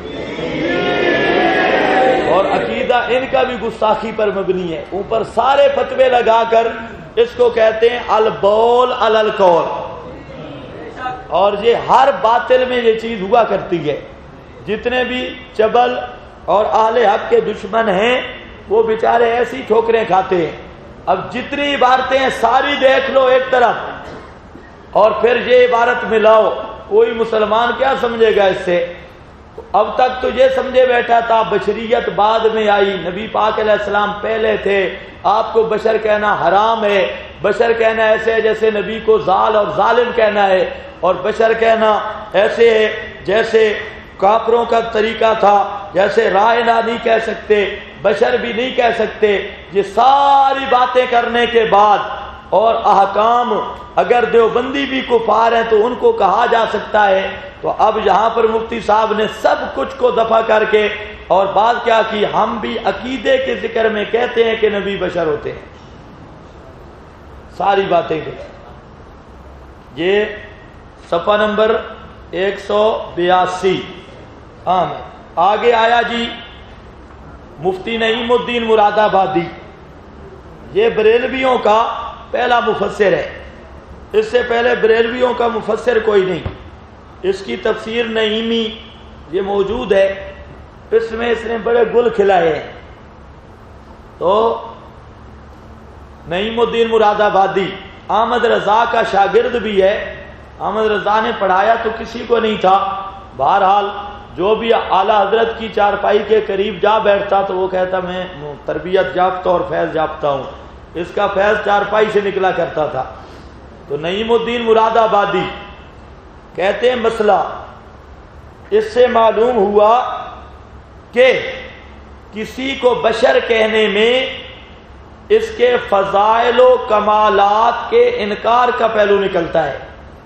اور عقیدہ ان کا بھی گستاخی پر مبنی ہے. اوپر سارے فتوے لگا کر اس کو کہتے ہیں البول علی القول, اور یہ ہر باطل میں یہ چیز ہوا کرتی ہے. جتنے بھی چبل اور اہل حق کے دشمن ہیں وہ بیچارے ایسی ٹھوکریں کھاتے ہیں. اب جتنی عبارتیں ہیں ساری دیکھ لو ایک طرف, اور پھر یہ عبارت ملاؤ, کوئی مسلمان کیا سمجھے گا اس سے؟ اب تک تو یہ سمجھے بیٹھا تھا بشریت بعد میں آئی, نبی پاک علیہ السلام پہلے تھے, آپ کو بشر کہنا حرام ہے. بشر کہنا ایسے ہے جیسے نبی کو ظال اور ظالم کہنا ہے, اور بشر کہنا ایسے ہے جیسے کافروں کا طریقہ تھا, جیسے رائنا نہیں کہہ سکتے, بشر بھی نہیں کہہ سکتے. یہ ساری باتیں کرنے کے بعد اور احکام اگر دیوبندی بھی کفار ہیں تو ان کو کہا جا سکتا ہے. تو اب یہاں پر مفتی صاحب نے سب کچھ کو دفع کر کے اور بات کیا کی, ہم بھی عقیدے کے ذکر میں کہتے ہیں کہ نبی بشر ہوتے ہیں. ساری باتیں کی. یہ صفحہ نمبر 182. آگے آیا جی مفتی نعیم الدین مراد آبادی, یہ بریلویوں کا پہلا مفسر ہے. اس سے پہلے بریلویوں کا مفسر کوئی نہیں. اس کی تفسیر نعیمی یہ موجود ہے، اس میں اس نے بڑے گل کھلائے ہیں۔ تو نعیم الدین مراد آبادی احمد رضا کا شاگرد بھی ہے، احمد رضا نے پڑھایا تو کسی کو نہیں تھا، بہرحال جو بھی اعلیٰ حضرت کی چارپائی کے قریب جا بیٹھتا تو وہ کہتا میں تربیت یافتہ اور فیض یافتہ ہوں، اس کا فیض چارپائی سے نکلا کرتا تھا۔ تو نعیم الدین مراد آبادی کہتے ہیں مسئلہ اس سے معلوم ہوا کہ کسی کو بشر کہنے میں اس کے فضائل و کمالات کے انکار کا پہلو نکلتا ہے۔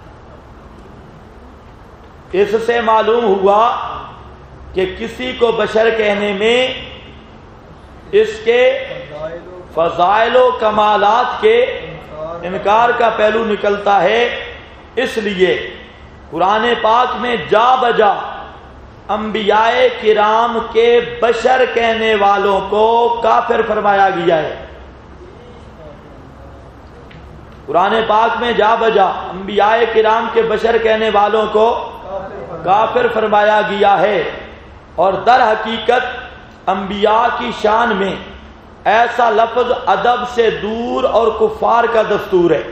اس سے معلوم ہوا کہ کسی کو بشر کہنے میں اس کے فضائل و کمالات کے انکار کا پہلو نکلتا ہے۔ اس لیے قرآن پاک میں جا بجا انبیاء کرام کے بشر کہنے والوں کو کافر فرمایا گیا ہے۔ قرآن پاک میں جا بجا انبیاء کرام کے بشر کہنے والوں کو کافر فرمایا گیا ہے، اور در حقیقت انبیاء کی شان میں ایسا لفظ ادب سے دور اور کفار کا دستور ہے۔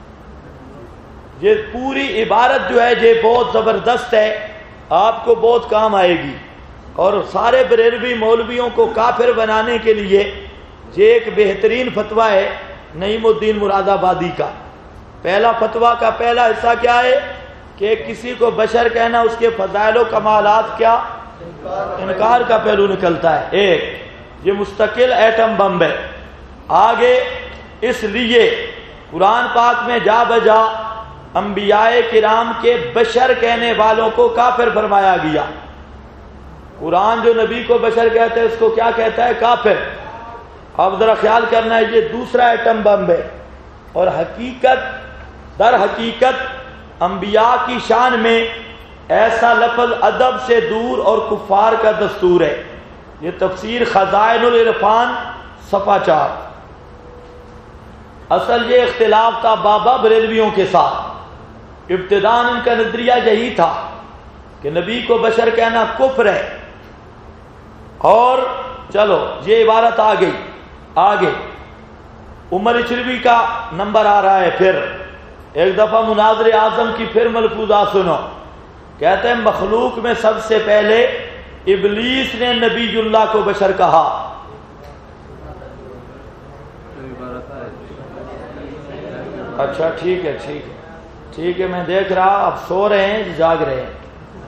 یہ پوری عبارت جو ہے یہ بہت زبردست ہے، آپ کو بہت کام آئے گی، اور سارے بریلوی مولویوں کو کافر بنانے کے لیے یہ ایک بہترین فتویٰ ہے نعیم الدین مراد آبادی کا۔ پہلا فتویٰ کا پہلا حصہ کیا ہے کہ کسی کو بشر کہنا اس کے فضائل و کمالات کیا انکار کا پہلو نکلتا ہے۔ ایک یہ مستقل ایٹم بم ہے۔ آگے اس لیے قرآن پاک میں جا بجا انبیاء کرام کے بشر کہنے والوں کو کافر فرمایا گیا۔ قرآن جو نبی کو بشر کہتا ہے اس کو کیا کہتا ہے؟ کافر۔ اب ذرا خیال کرنا ہے، یہ دوسرا ایٹم بم ہے، اور در حقیقت انبیاء کی شان میں ایسا لفظ ادب سے دور اور کفار کا دستور ہے۔ یہ تفسیر خزائن العرفان صفحہ 4۔ اصل یہ اختلاف تھا بابا بریلویوں کے ساتھ، ابتداء ان کا نظریہ یہی تھا کہ نبی کو بشر کہنا کفر ہے، اور چلو یہ عبارت آ گئی۔ آگے عمر اچھلوی کا نمبر آ رہا ہے، پھر ایک دفعہ مناظر اعظم کی پھر ملفوظات سنو۔ کہتے ہیں مخلوق میں سب سے پہلے ابلیس نے نبی اللہ کو بشر کہا۔ اچھا ٹھیک ہے میں دیکھ رہا، اب سو رہے ہیں جاگ رہے ہیں،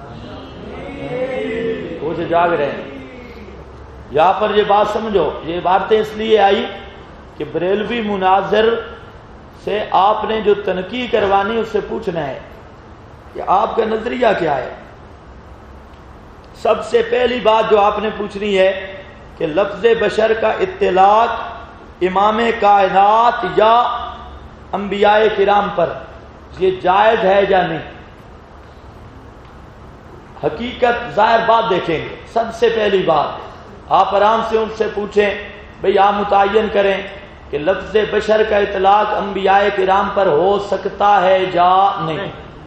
وہ جو جاگ رہے ہیں۔ یہاں پر یہ بات سمجھو، یہ باتیں اس لیے آئی کہ بریلوی مناظر سے آپ نے جو تنقید کروانی اس سے پوچھنا ہے کہ آپ کا نظریہ کیا ہے۔ سب سے پہلی بات جو آپ نے پوچھنی ہے کہ لفظ بشر کا اطلاق امام کائنات یا انبیاء کرام پر یہ جائز ہے یا نہیں۔ حقیقت ظاہر بات دیکھیں گے۔ سب سے پہلی بات آپ آرام سے ان سے پوچھیں، بھئی آپ متعین کریں کہ لفظ بشر کا اطلاق انبیاء کرام پر ہو سکتا ہے یا نہیں۔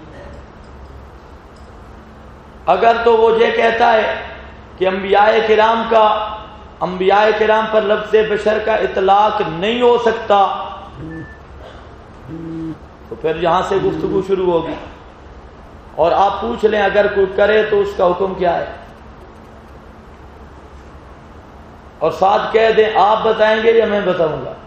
اگر تو وہ یہ کہتا ہے کہ انبیاء کرام پر لفظ بشر کا اطلاق نہیں ہو سکتا، تو پھر یہاں سے گفتگو شروع ہوگی، اور آپ پوچھ لیں اگر کوئی کرے تو اس کا حکم کیا ہے، اور ساتھ کہہ دیں آپ بتائیں گے یا میں بتاؤں گا۔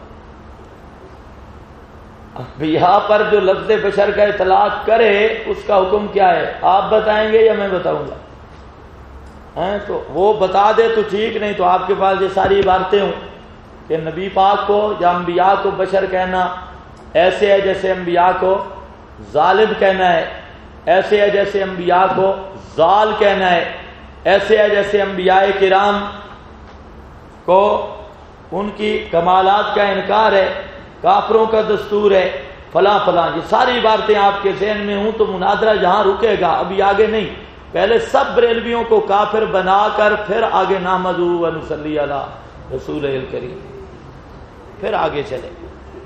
یہاں پر جو لفظ بشر کا اطلاق کرے اس کا حکم کیا ہے، آپ بتائیں گے یا میں بتاؤں گا؟ تو وہ بتا دے تو ٹھیک، نہیں تو آپ کے پاس یہ ساری عبارتیں ہوں کہ نبی پاک کو یا انبیاء کو بشر کہنا ایسے ہے جیسے انبیاء کو ظالم کہنا ہے، ایسے ہے جیسے انبیاء کو ضال کہنا ہے، ایسے ہے جیسے انبیاء کرام کو ان کی کمالات کا انکار ہے، کافروں کا دستور ہے، فلاں فلاں۔ یہ ساری باتیں آپ کے ذہن میں ہوں تو مناظرہ یہاں رکے گا، ابھی آگے نہیں۔ پہلے سب بریلویوں کو کافر بنا کر پھر آگے نحمدہ و نصلی علی رسول الکریم، پھر آگے چلے۔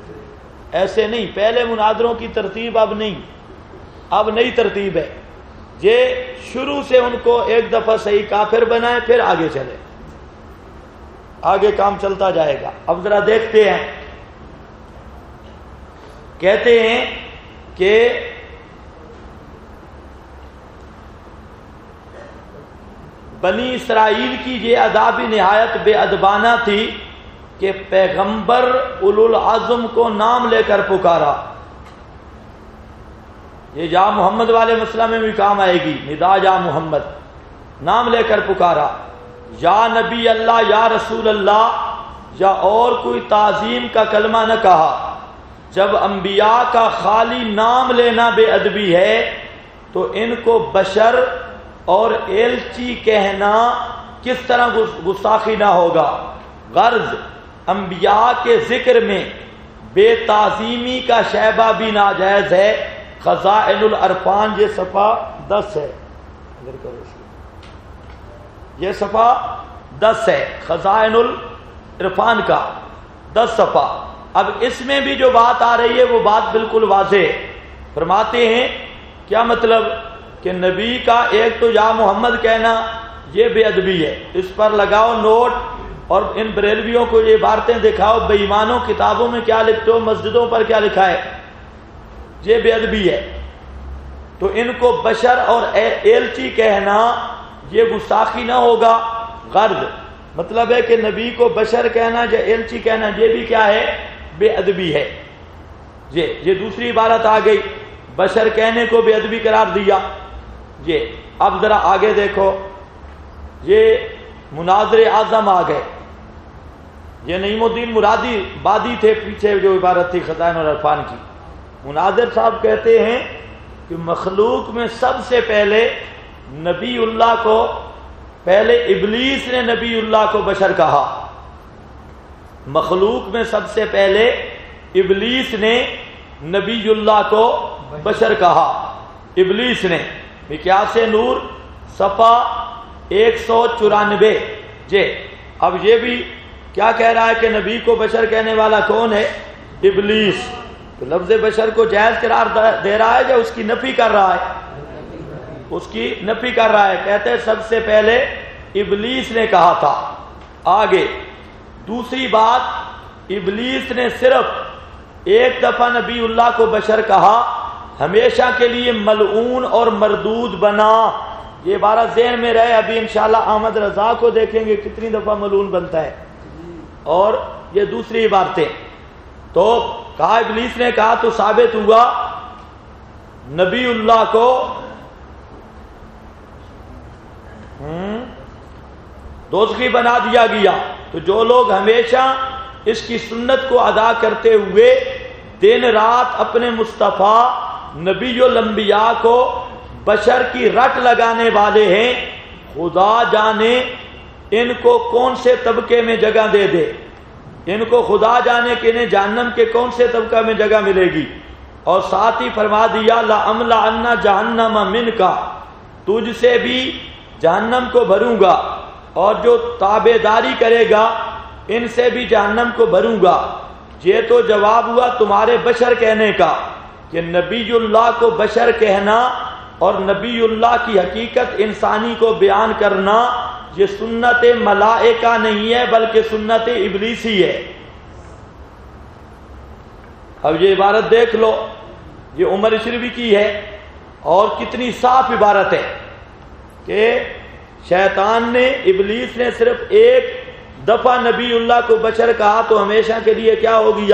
ایسے نہیں، پہلے مناظروں کی ترتیب اب نہیں، اب نئی ترتیب ہے۔ یہ شروع سے ان کو ایک دفعہ صحیح کافر بنائے پھر آگے چلے، آگے کام چلتا جائے گا۔ اب ذرا دیکھتے ہیں، کہتے ہیں کہ بنی اسرائیل کی یہ ادا بھی نہایت بے ادبانہ تھی کہ پیغمبر اولو العزم کو نام لے کر پکارا۔ یہ یا محمد والے مسئلہ میں بھی کام آئے گی، ندا یا محمد، نام لے کر پکارا، یا نبی اللہ، یا رسول اللہ، یا اور کوئی تعظیم کا کلمہ نہ کہا۔ جب انبیاء کا خالی نام لینا بے ادبی ہے تو ان کو بشر اور ایلچی کہنا کس طرح گستاخی نہ ہوگا؟ غرض انبیاء کے ذکر میں بے تعظیمی کا شیبہ بھی ناجائز ہے۔ خزائن العرفان یہ صفحہ 10 ہے، یہ صفحہ 10 ہے، خزائن العرفان کا 10 صفحہ۔ اب اس میں بھی جو بات آ رہی ہے وہ بات بالکل واضح ہے۔ فرماتے ہیں کیا مطلب کہ نبی کا ایک تو یا محمد کہنا یہ بے ادبی ہے، اس پر لگاؤ نوٹ اور ان بریلویوں کو یہ عبارتیں دکھاؤ، بے ایمانوں کتابوں میں کیا لکھتے ہو، مسجدوں پر کیا لکھا ہے، یہ بے ادبی ہے۔ تو ان کو بشر اور ایلچی کہنا یہ گستاخی نہ ہوگا؟ غرض مطلب ہے کہ نبی کو بشر کہنا یا ایلچی کہنا یہ بھی کیا ہے؟ بے ادبی ہے۔ یہ دوسری عبارت آ گئی، بشر کہنے کو بے ادبی قرار دیا۔ یہ اب ذرا آگے دیکھو، یہ مناظر اعظم آ گئے، یہ نعیم الدین مرادی بادی تھے، پیچھے جو عبارت تھی خزائن العرفان کی۔ مناظر صاحب کہتے ہیں کہ مخلوق میں سب سے پہلے نبی اللہ کو، پہلے ابلیس نے نبی اللہ کو بشر کہا، مخلوق میں سب سے پہلے ابلیس نے نبی اللہ کو بشر کہا، ابلیس نے۔ مکیاس نور صفحہ 194۔ اب یہ بھی کیا کہہ رہا ہے کہ نبی کو بشر کہنے والا کون ہے؟ ابلیس۔ تو لفظ بشر کو جائز قرار دے رہا ہے یا اس کی نفی کر رہا ہے؟ اس کی نفی کر رہا ہے، کہتے ہیں سب سے پہلے ابلیس نے کہا تھا۔ آگے دوسری بات، ابلیس نے صرف ایک دفعہ نبی اللہ کو بشر کہا، ہمیشہ کے لیے ملعون اور مردود بنا۔ یہ بارہ ذہن میں رہے، ابھی انشاءاللہ احمد رضا کو دیکھیں گے کتنی دفعہ ملعون بنتا ہے۔ اور یہ دوسری عبارتیں تو کہا ابلیس نے کہا، تو ثابت ہوا نبی اللہ کو دوزخی بنا دیا گیا۔ تو جو لوگ ہمیشہ اس کی سنت کو ادا کرتے ہوئے دن رات اپنے مصطفیٰ نبی الانبیاء کو بشر کی رٹ لگانے والے ہیں، خدا جانے ان کو کون سے طبقے میں جگہ دے دے، ان کو خدا جانے کہ انہیں جہنم کے کون سے طبقہ میں جگہ ملے گی۔ اور ساتھ ہی فرما دیا لَأَمْلَأَنَّ جَهَنَّمَ مِنْكَ، تجھ سے بھی جہنم کو بھروں گا، اور جو تابع داری کرے گا ان سے بھی جہنم کو بھروں گا۔ یہ تو جواب ہوا تمہارے بشر کہنے کا، کہ نبی اللہ کو بشر کہنا اور نبی اللہ کی حقیقت انسانی کو بیان کرنا یہ سنت ملائکہ نہیں ہے بلکہ سنت ابلیسی ہے۔ اب یہ عبارت دیکھ لو، یہ عمر اشربی کی ہے، اور کتنی صاف عبارت ہے کہ شیطان نے، ابلیس نے صرف ایک دفعہ نبی اللہ کو بشر کہا تو ہمیشہ کے لیے کیا ہو گیا؟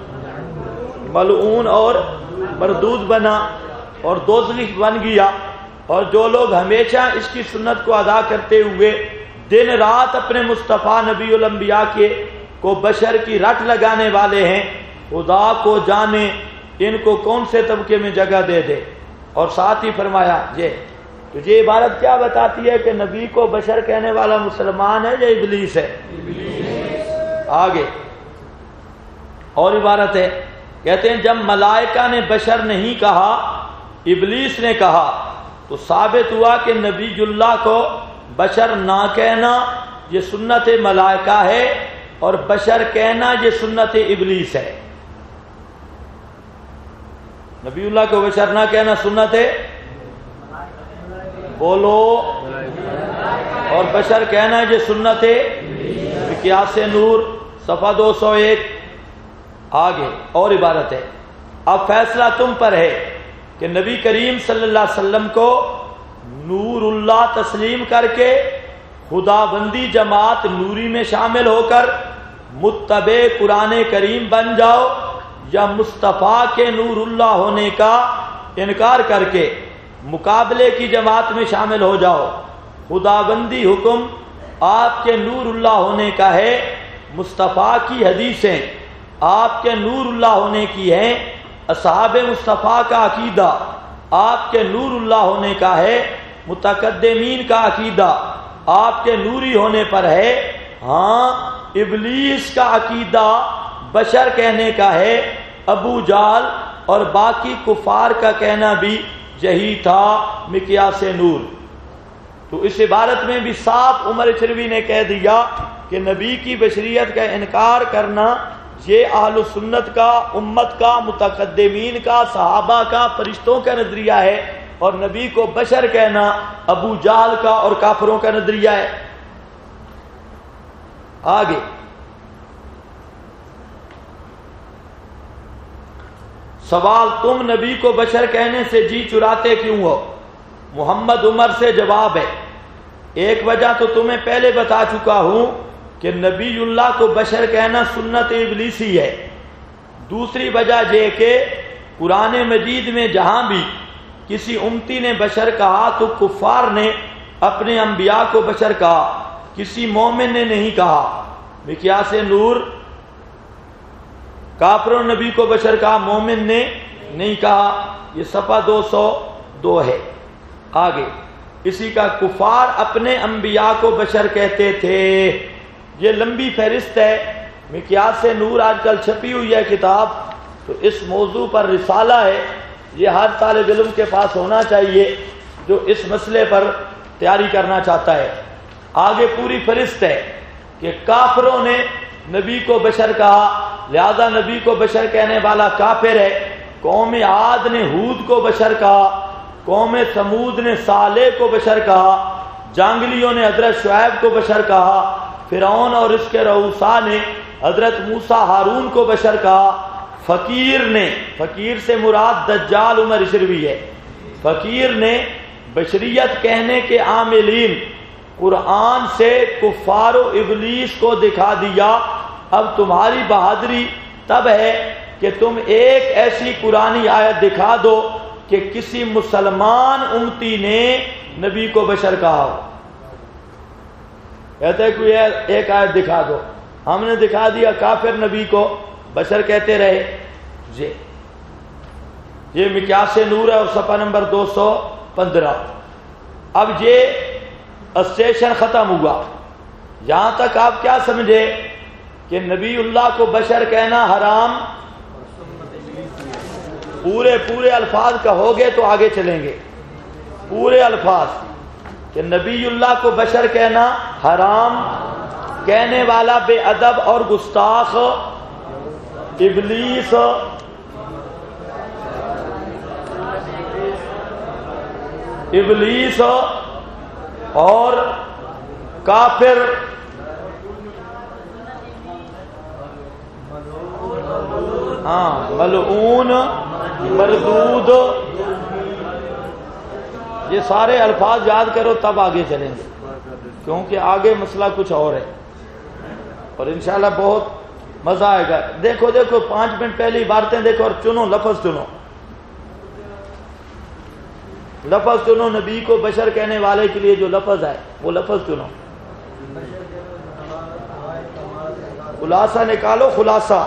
ملعون اور مردود بنا اور دوزخی بن گیا۔ اور جو لوگ ہمیشہ اس کی سنت کو ادا کرتے ہوئے دن رات اپنے مصطفیٰ نبی الانبیاء کے کو بشر کی رٹ لگانے والے ہیں، خدا کو جانے ان کو کون سے طبقے میں جگہ دے دے۔ اور ساتھ ہی فرمایا تو یہ عبارت کیا بتاتی ہے کہ نبی کو بشر کہنے والا مسلمان ہے یا ابلیس ہے؟ آگے اور عبارت ہے، کہتے ہیں جب ملائکہ نے بشر نہیں کہا، ابلیس نے کہا، تو ثابت ہوا کہ نبی اللہ کو بشر نہ کہنا یہ سنت ملائکہ ہے، اور بشر کہنا یہ سنت ابلیس ہے۔ نبی اللہ کو بشر نہ کہنا سنت ہے بولو، اور بشر کہنا ہے یہ سنت مقیاس نور، صفحہ 201 آگے اور عبارت ہے۔ اب فیصلہ تم پر ہے کہ نبی کریم صلی اللہ علیہ وسلم کو نور اللہ تسلیم کر کے خدا بندی جماعت نوری میں شامل ہو کر متبع قرآن کریم بن جاؤ، یا مصطفیٰ کے نور اللہ ہونے کا انکار کر کے مقابلے کی جماعت میں شامل ہو جاؤ۔ خدا بندی حکم آپ کے نور اللہ ہونے کا ہے، مصطفیٰ کی حدیثیں آپ کے نور اللہ ہونے کی ہیں، اصحاب مصطفیٰ کا عقیدہ آپ کے نور اللہ ہونے کا ہے، متقدمین کا عقیدہ آپ کے نوری ہونے پر ہے۔ ہاں ابلیس کا عقیدہ بشر کہنے کا ہے، ابو جہل اور باقی کفار کا کہنا بھی یہی تھا مقیاس نور۔ تو اس عبارت میں بھی صاف عمر چروی نے کہہ دیا کہ نبی کی بشریت کا انکار کرنا یہ اہل سنت کا، امت کا، متقدمین کا، صحابہ کا، فرشتوں کا نظریہ ہے، اور نبی کو بشر کہنا ابو جہل کا اور کافروں کا نظریہ ہے۔ آگے سوال، تم نبی کو بشر کہنے سے جی چراتے کیوں ہو؟ محمد عمر سے جواب ہے، ایک وجہ تو تمہیں پہلے بتا چکا ہوں کہ نبی اللہ کو بشر کہنا سنت ابلیسی ہے۔ دوسری وجہ یہ کہ قرآن مجید میں جہاں بھی کسی امتی نے بشر کہا تو کفار نے اپنے انبیاء کو بشر کہا، کسی مومن نے نہیں کہا۔ مقیاس نور، کافروں نبی کو بشر کہا، مومن نے نہیں کہا، یہ صفحہ 202 ہے۔ آگے اسی کا کفار اپنے انبیاء کو بشر کہتے تھے، یہ لمبی فہرست ہے۔ مقیاس نور آج کل چھپی ہوئی ہے کتاب، تو اس موضوع پر رسالہ ہے، یہ ہر طالب علم کے پاس ہونا چاہیے جو اس مسئلے پر تیاری کرنا چاہتا ہے۔ آگے پوری فہرست ہے کہ کافروں نے نبی کو بشر کہا، لہذا نبی کو بشر کہنے والا کافر ہے۔ قوم عاد نے ہود کو بشر کہا، قوم ثمود نے صالح کو بشر کہا، جانگلیوں نے حضرت شعیب کو بشر کہا، فرعون اور اس کے رؤساء نے حضرت موسیٰ ہارون کو بشر کہا، فقیر سے مراد دجال عمر شروی ہے، فقیر نے بشریت کہنے کے عاملین قرآن سے کفار و ابلیس کو دکھا دیا۔ اب تمہاری بہادری تب ہے کہ تم ایک ایسی قرآنی آیت دکھا دو کہ کسی مسلمان امتی نے نبی کو بشر کہا ہو۔ کہتے ہیں کوئی ایک آیت دکھا دو، ہم نے دکھا دیا کافر نبی کو بشر کہتے رہے۔ یہ مقیاس نور ہے اور صفحہ نمبر 215۔ اب یہ اسٹیشن ختم ہوا، یہاں تک آپ کیا سمجھے کہ نبی اللہ کو بشر کہنا حرام؟ پورے الفاظ کہو گے تو آگے چلیں گے۔ پورے الفاظ کہ نبی اللہ کو بشر کہنا حرام، کہنے والا بے ادب اور گستاخ ابلیس اور کافر، ملعون، مردود، یہ سارے الفاظ یاد کرو تب آگے چلیں گے، کیونکہ آگے مسئلہ کچھ اور ہے اور انشاءاللہ بہت مزہ آئے گا۔ دیکھو 5 منٹ پہلی عبارتیں دیکھو اور چنو، لفظ چنو، لفظ چنو، نبی کو بشر کہنے والے کے لیے جو لفظ ہے وہ لفظ چنو، خلاصہ نکالو، خلاصہ۔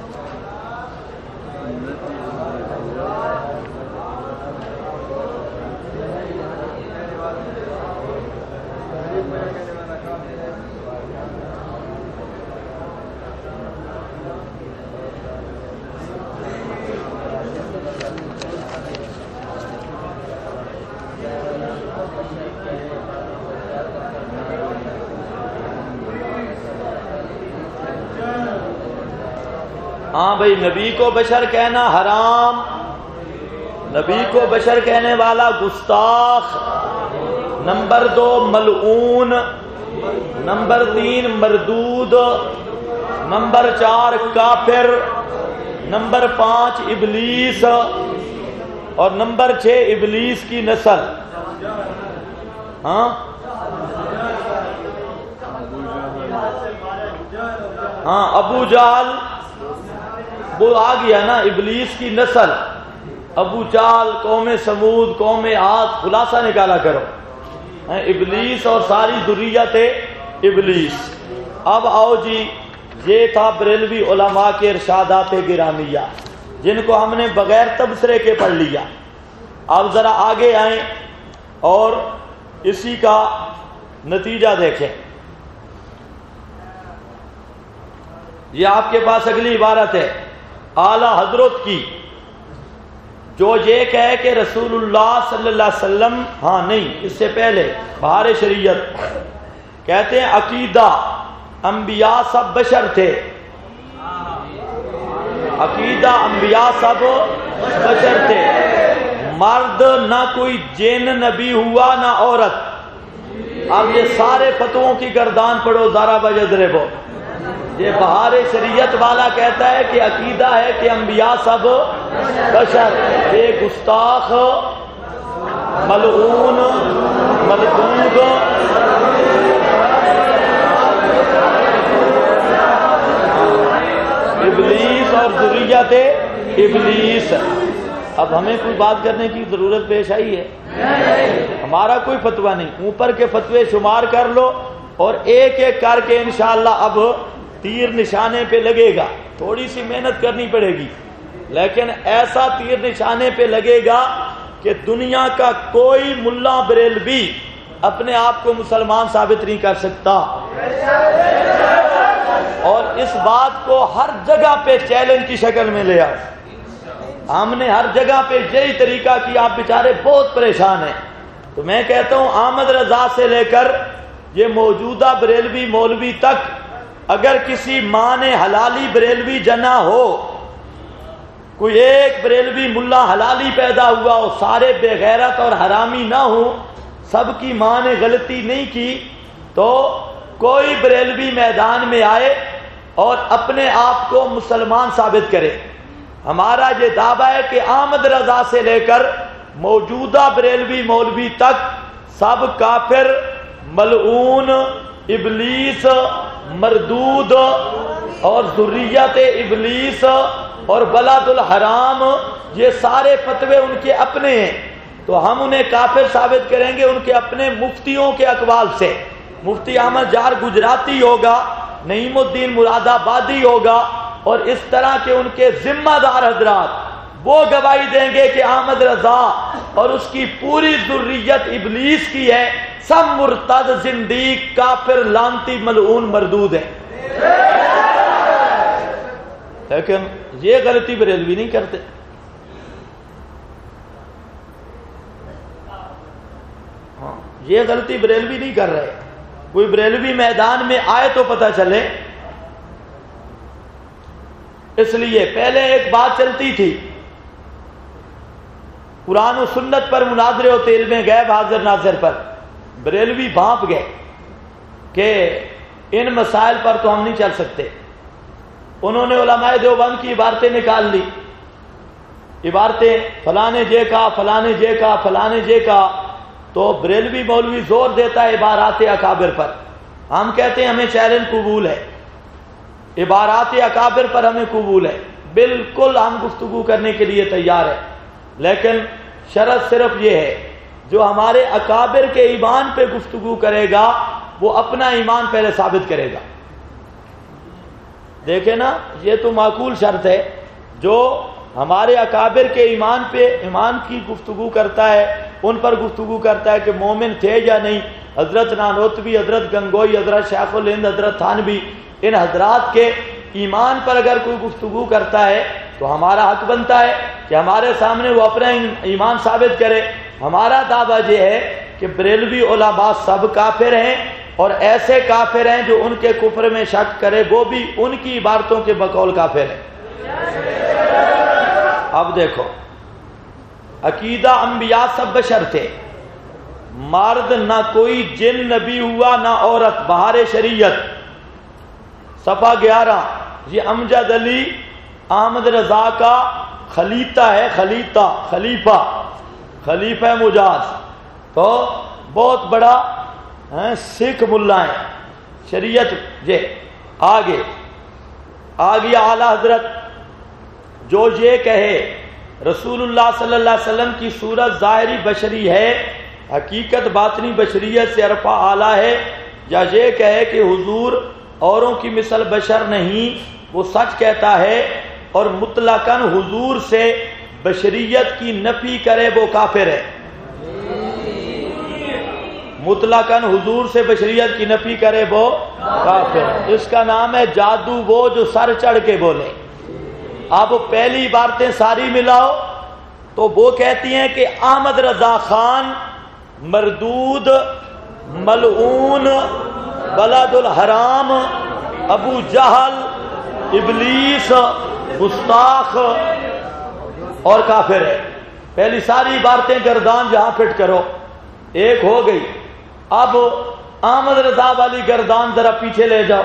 ہاں بھائی، نبی کو بشر کہنا حرام، نبی کو بشر کہنے والا گستاخ، نمبر 2 ملعون، نمبر 3 مردود، نمبر 4 کافر، نمبر 5 ابلیس، اور نمبر 6 ابلیس کی نسل۔ ہاں ابو جہل وہ آ گیا نا، ابلیس کی نسل، ابو جہل، قوم سمود، قوم عاد، خلاصہ نکالا کرو، ابلیس اور ساری ذریت ابلیس۔ اب آؤ جی، یہ تھا بریلوی علماء کے ارشادات گرامیہ جن کو ہم نے بغیر تبصرے کے پڑھ لیا۔ اب ذرا آگے آئیں اور اسی کا نتیجہ دیکھیں۔ یہ آپ کے پاس اگلی عبارت ہے اعلی حضرت کی، جو یہ کہے کہ رسول اللہ صلی اللہ علیہ وسلم، ہاں نہیں اس سے پہلے بہار شریعت کہتے ہیں عقیدہ انبیاء سب بشر تھے، عقیدہ انبیاء سب بشر تھے، مرد نہ کوئی جن نبی ہوا نہ عورت۔ اب یہ سارے فتووں کی گردان پڑو ذرا بجدربو۔ یہ بہار شریعت والا کہتا ہے کہ عقیدہ ہے کہ انبیاء سب بشر، یہ گستاخ، ملعون، ملعون، ابلیس اور ذریت ابلیس۔ اب ہمیں کوئی بات کرنے کی ضرورت پیش آئی ہے؟ ہمارا کوئی فتویٰ نہیں، اوپر کے فتوے شمار کر لو اور ایک ایک کر کے انشاءاللہ اب تیر نشانے پہ لگے گا۔ تھوڑی سی محنت کرنی پڑے گی لیکن ایسا تیر نشانے پہ لگے گا کہ دنیا کا کوئی ملا بریلوی اپنے آپ کو مسلمان ثابت نہیں کر سکتا، اور اس بات کو ہر جگہ پہ چیلنج کی شکل میں لے آؤ۔ ہم نے ہر جگہ پہ یہی طریقہ کیا، آپ بیچارے بہت پریشان ہیں۔ تو میں کہتا ہوں احمد رضا سے لے کر یہ موجودہ بریلوی مولوی تک، اگر کسی ماں نے حلالی بریلوی جنا ہو، کوئی ایک بریلوی ملا حلالی پیدا ہوا ہو، سارے بے غیرت اور حرامی نہ ہو، سب کی ماں نے غلطی نہیں کی، تو کوئی بریلوی میدان میں آئے اور اپنے آپ کو مسلمان ثابت کرے۔ ہمارا یہ دعویٰ ہے کہ احمد رضا سے لے کر موجودہ بریلوی مولوی تک سب کافر، ملعون، ابلیس، مردود اور ذریت ابلیس اور بلد الحرام، یہ سارے فتوے ان کے اپنے ہیں، تو ہم انہیں کافر ثابت کریں گے ان کے اپنے مفتیوں کے اقوال سے۔ مفتی احمد جار گجراتی ہوگا، نعیم الدین مراد آبادی ہوگا، اور اس طرح کے ان کے ذمہ دار حضرات وہ گواہی دیں گے کہ احمد رضا اور اس کی پوری ذریت ابلیس کی ہے، سب مرتد، زندیق، کافر، لعنتی، ملعون، مردود ہیں۔ لیکن یہ غلطی بریلوی نہیں کرتے۔ یہ غلطی بریلوی نہیں کر رہے۔ کوئی بریلوی میدان میں آئے تو پتہ چلے۔ اس لیے پہلے ایک بات چلتی تھی، قرآن و سنت پر مناظرے ہوتے، علم غیب حاضر ناظر پر، بریلوی بھانپ گئے کہ ان مسائل پر تو ہم نہیں چل سکتے۔ انہوں نے علماء دیوبند کی عبارتیں نکال لی، عبارتیں فلاں نے یہ کہا، فلاں نے یہ کہا، فلاں نے یہ کہا، تو بریلوی مولوی زور دیتا ہے عبارات اکابر پر۔ ہم کہتے ہیں ہمیں چیلنج قبول ہے، عبارات اکابر پر ہمیں قبول ہے، بالکل ہم گفتگو کرنے کے لیے تیار ہیں، لیکن شرط صرف یہ ہے جو ہمارے اکابر کے ایمان پہ گفتگو کرے گا وہ اپنا ایمان پہلے ثابت کرے گا۔ دیکھیں نا، یہ تو معقول شرط ہے، جو ہمارے اکابر کے ایمان پہ ایمان کی گفتگو کرتا ہے، ان پر گفتگو کرتا ہے کہ مومن تھے یا نہیں، حضرت نانوتوی، حضرت گنگوئی، حضرت شیخ الہند، حضرت تھانوی، ان حضرات کے ایمان پر اگر کوئی گفتگو کرتا ہے تو ہمارا حق بنتا ہے کہ ہمارے سامنے وہ اپنا ایمان ثابت کرے۔ ہمارا دعویٰ یہ ہے کہ بریلوی علماء سب کافر ہیں، اور ایسے کافر ہیں جو ان کے کفر میں شک کرے وہ بھی ان کی عبارتوں کے بقول کافر ہیں۔ اب دیکھو، عقیدہ انبیاء سب بشر تھے، مرد نہ کوئی جن نبی ہوا نہ عورت، بہار شریعت صفحہ 11۔ یہ امجد علی احمد رضا کا خلیطہ ہے، خلیفہ مجاز، تو بہت بڑا سکھ ملا ہے شریعت۔ یہ آگے اعلیٰ حضرت جو یہ کہے رسول اللہ صلی اللہ علیہ وسلم کی صورت ظاہری بشری ہے، حقیقت باطنی بشریت سے عرفہ اعلیٰ ہے، یا یہ کہے کہ حضور اوروں کی مثل بشر نہیں، وہ سچ کہتا ہے، اور مطلقاً حضور سے بشریت کی نفی کرے وہ کافر ہے۔ مطلقاً حضور سے بشریت کی نفی کرے وہ کافر ہے۔ اس کا نام ہے جادو، وہ جو سر چڑھ کے بولے۔ اب پہلی عبارتیں ساری ملاؤ تو وہ کہتی ہیں کہ احمد رضا خان مردود، ملعون، بلد الحرام، ابو جہل، ابلیس، گستاخ اور کافر ہے۔ پہلی ساری عبارتیں گردان جہاں فٹ کرو، ایک ہو گئی۔ اب احمد رضا والی گردان ذرا پیچھے لے جاؤ،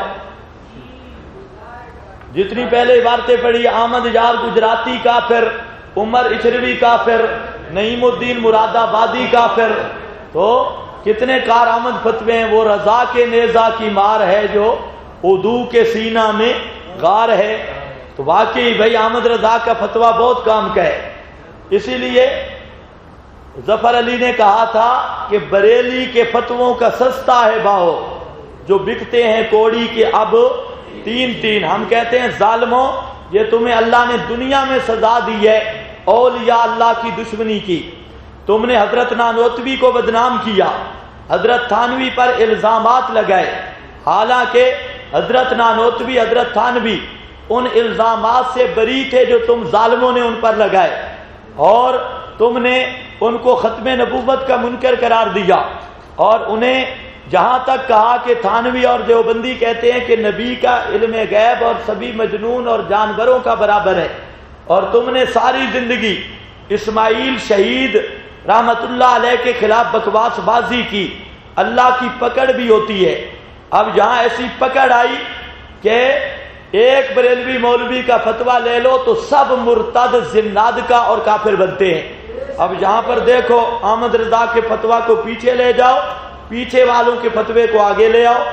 جتنی پہلے عبارتیں پڑھی، احمد یار گجراتی کافر، عمر اچروی کافر، نعیم الدین مراد آبادی کافر، تو کتنے کارآمد فتوے ہیں۔ وہ رضا کے نیزہ کی مار ہے جو ادو کے سینہ میں غار ہے۔ تو واقعی بھائی احمد رضا کا فتویٰ بہت کام کا ہے۔ اسی لیے ظفر علی نے کہا تھا کہ بریلی کے فتووں کا سستا ہے باؤ، جو بکتے ہیں کوڑی کے اب تین۔ ہم کہتے ہیں ظالموں، یہ تمہیں اللہ نے دنیا میں سزا دی ہے اولیاء اللہ کی دشمنی کی۔ تم نے حضرت نانوتوی کو بدنام کیا، حضرت تھانوی پر الزامات لگائے، حالانکہ حضرت نانوتوی، حضرت تھانوی ان الزامات سے بری تھے جو تم ظالموں نے ان پر لگائے، اور تم نے ان کو ختم نبوت کا منکر قرار دیا، اور انہیں جہاں تک کہا کہ تھانوی اور دیوبندی کہتے ہیں کہ نبی کا علم غیب اور سبھی مجنون اور جانوروں کا برابر ہے، اور تم نے ساری زندگی اسماعیل شہید رحمت اللہ علیہ کے خلاف بکواس بازی کی۔ اللہ کی پکڑ بھی ہوتی ہے۔ اب جہاں ایسی پکڑ آئی کہ ایک بریلوی مولوی کا فتویٰ لے لو تو سب مرتد، زناد کا اور کافر بنتے ہیں۔ اب جہاں پر دیکھو احمد رضا کے فتویٰ کو پیچھے لے جاؤ، پیچھے والوں کے فتوے کو آگے لے آؤ،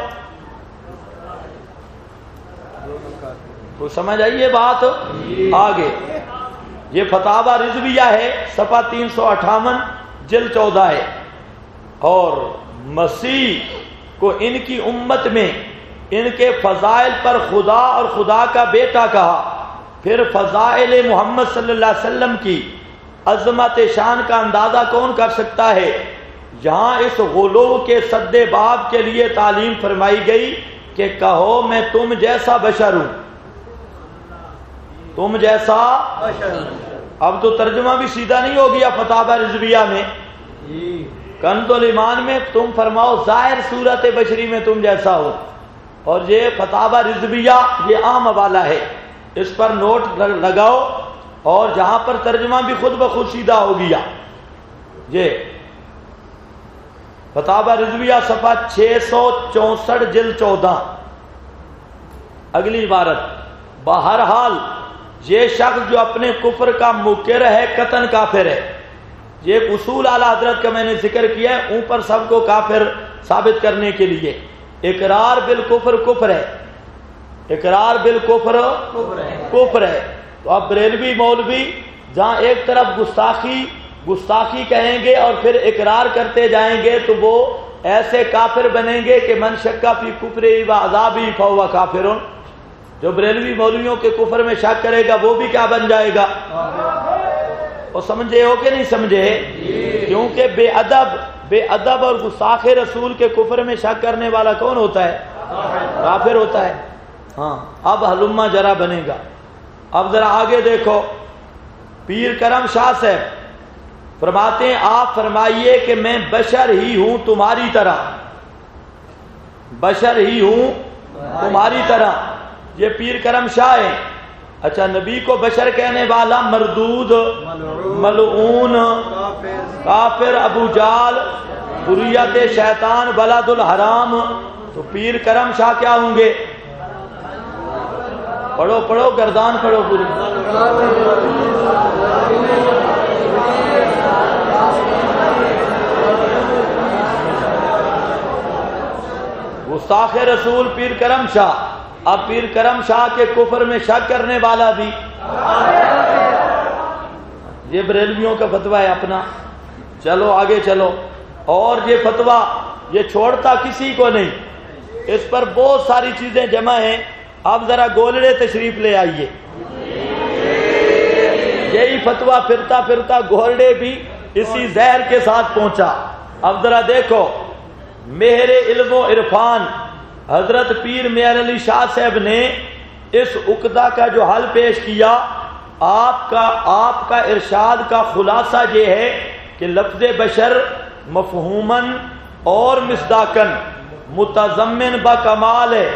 تو سمجھ آئیے بات آگے۔ یہ فتاوی رضویہ ہے، صفحہ 358 جلد 14 ہے۔ اور مسیح کو ان کی امت میں ان کے فضائل پر خدا اور خدا کا بیٹا کہا۔ پھر فضائل محمد صلی اللہ علیہ وسلم کی عظمت شان کا اندازہ کون کر سکتا ہے؟ یہاں اس غلو کے سد باب کے لیے تعلیم فرمائی گئی کہ کہو میں تم جیسا بشر ہوں، تم جیسا بشر۔ اب تو ترجمہ بھی سیدھا نہیں ہو گیا فتاوی رضویہ میں، کنز الایمان میں تم فرماؤ ظاہر صورت بشری میں تم جیسا ہو، اور یہ فتاوی رضویہ یہ عام حوالہ ہے، اس پر نوٹ لگاؤ، اور جہاں پر ترجمہ بھی خود بخود سیدھا ہو گیا۔ یہ فتاوی رضویہ صفحہ 664 جلد 14۔ اگلی عبارت، بہرحال یہ شخص جو اپنے کفر کا مقر ہے قطعاً کافر ہے۔ یہ ایک اصول اعلیٰ حضرت کا میں نے ذکر کیا ہے، اوپر سب کو کافر ثابت کرنے کے لیے۔ اقرار بالکفر کفر ہے، اقرار بالکفر کفر ہے۔ تو اب بریلوی مولوی جہاں ایک طرف گستاخی کہیں گے اور پھر اقرار کرتے جائیں گے تو وہ ایسے کافر بنیں گے کہ من شک فی کفرہ و عذابہ فہو کافر۔ جو بریلوی مولویوں کے کفر میں شک کرے گا وہ بھی کیا بن جائے گا؟ اور سمجھے ہو کہ نہیں سمجھے؟ کیونکہ بے ادب اور گستاخ رسول کے کفر میں شک کرنے والا کون ہوتا ہے؟ کافر ہوتا ہے۔ ہاں اب ہلما جرا بنے گا۔ اب ذرا آگے دیکھو، پیر کرم شاہ صاحب فرماتے ہیں آپ فرمائیے کہ میں بشر ہی ہوں تمہاری طرح، بشر ہی ہوں تمہاری طرح۔ یہ پیر کرم شاہ ہیں۔ اچھا، نبی کو بشر کہنے والا مردود، ملعون، کافر، ابو جال، ذریت شیطان بلد الحرام، تو پیر کرم شاہ کیا ہوں گے؟ پڑھو پڑھو گردان پڑھو پوری۔ گستاخ رسول پیر کرم شاہ۔ اب پیر کرم شاہ کے کفر میں شک کرنے والا بھی، یہ بریلویوں کا فتویٰ ہے اپنا، چلو آگے چلو، اور یہ فتویٰ یہ چھوڑتا کسی کو نہیں، اس پر بہت ساری چیزیں جمع ہیں۔ اب ذرا گولڑے تشریف لے آئیے، یہی فتویٰ پھرتا پھرتا گولڑے بھی اسی زہر کے ساتھ پہنچا۔ اب ذرا دیکھو، مہر علم و عرفان حضرت پیر میاں علی شاہ صاحب نے اس عقدہ کا جو حل پیش کیا، آپ کا ارشاد کا خلاصہ یہ ہے کہ لفظ بشر مفہوماً اور مصداقاً متضمن بکمال ہے۔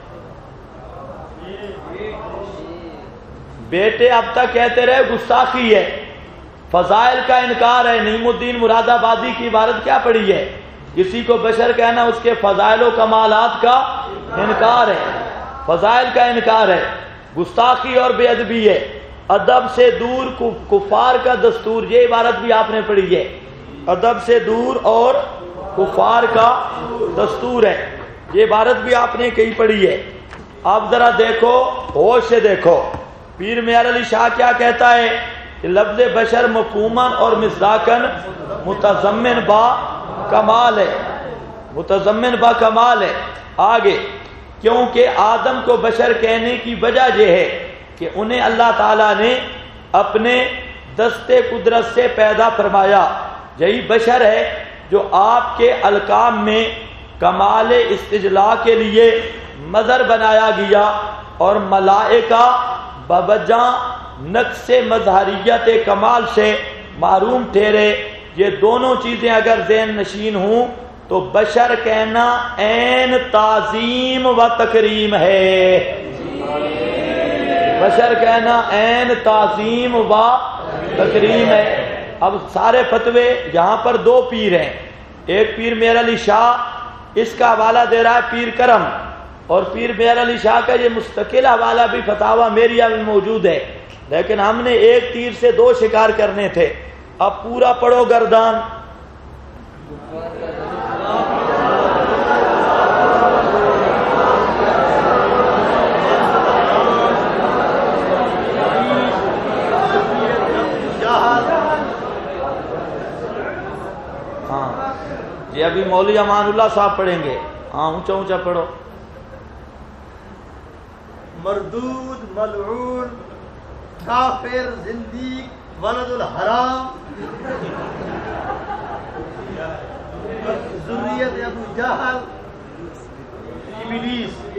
بیٹے اب تک کہتے رہے گستاخی ہے، فضائل کا انکار ہے، نعیم الدین مراد آبادی کی عبارت کیا پڑھی ہے؟ کسی کو بشر کہنا اس کے فضائل و کمالات کا انکار ہے، فضائل کا انکار ہے، گستاخی اور بے ادبی ہے، ادب سے دور کفار کا دستور، یہ عبارت بھی آپ نے پڑھی ہے، ادب سے دور اور کفار کا دستور ہے، یہ عبارت بھی آپ نے کہیں پڑھی ہے۔ اب ذرا دیکھو، ہوش سے دیکھو، پیر میاں علی شاہ کیا کہتا ہے کہ لفظ بشر مفہوماً اور مصداقاً متضمن با کمال ہے، متضمن با کمال ہے۔ آگے، کیونکہ آدم کو بشر کہنے کی وجہ یہ ہے کہ انہیں اللہ تعالیٰ نے اپنے دست قدرت سے پیدا فرمایا، یہی بشر ہے جو آپ کے القام میں کمال استجلاء کے لیے مظہر بنایا گیا، اور ملائکہ بوجہ نقص مظہریت کمال سے محروم ٹھہرے۔ یہ دونوں چیزیں اگر ذہن نشین ہوں تو بشر کہنا عین تعظیم و تکریم ہے، بشر کہنا عین تعظیم و تکریم ہے۔ اب سارے فتوے یہاں پر دو پیر ہیں، ایک پیر میاں علی شاہ، اس کا حوالہ دے رہا ہے پیر کرم، اور پیر میاں علی شاہ کا یہ مستقل حوالہ بھی فتاوی میریہ میں موجود ہے، لیکن ہم نے ایک تیر سے دو شکار کرنے تھے۔ اب پورا پڑھو گردان۔ ہاں یہ ابھی مولوی امان اللہ صاحب پڑھیں گے، ہاں اونچا اونچا پڑھو۔ مردود، ملعون، کافر، زندیق، ولد الحرام، ذریت ابو جہل، ابلیس۔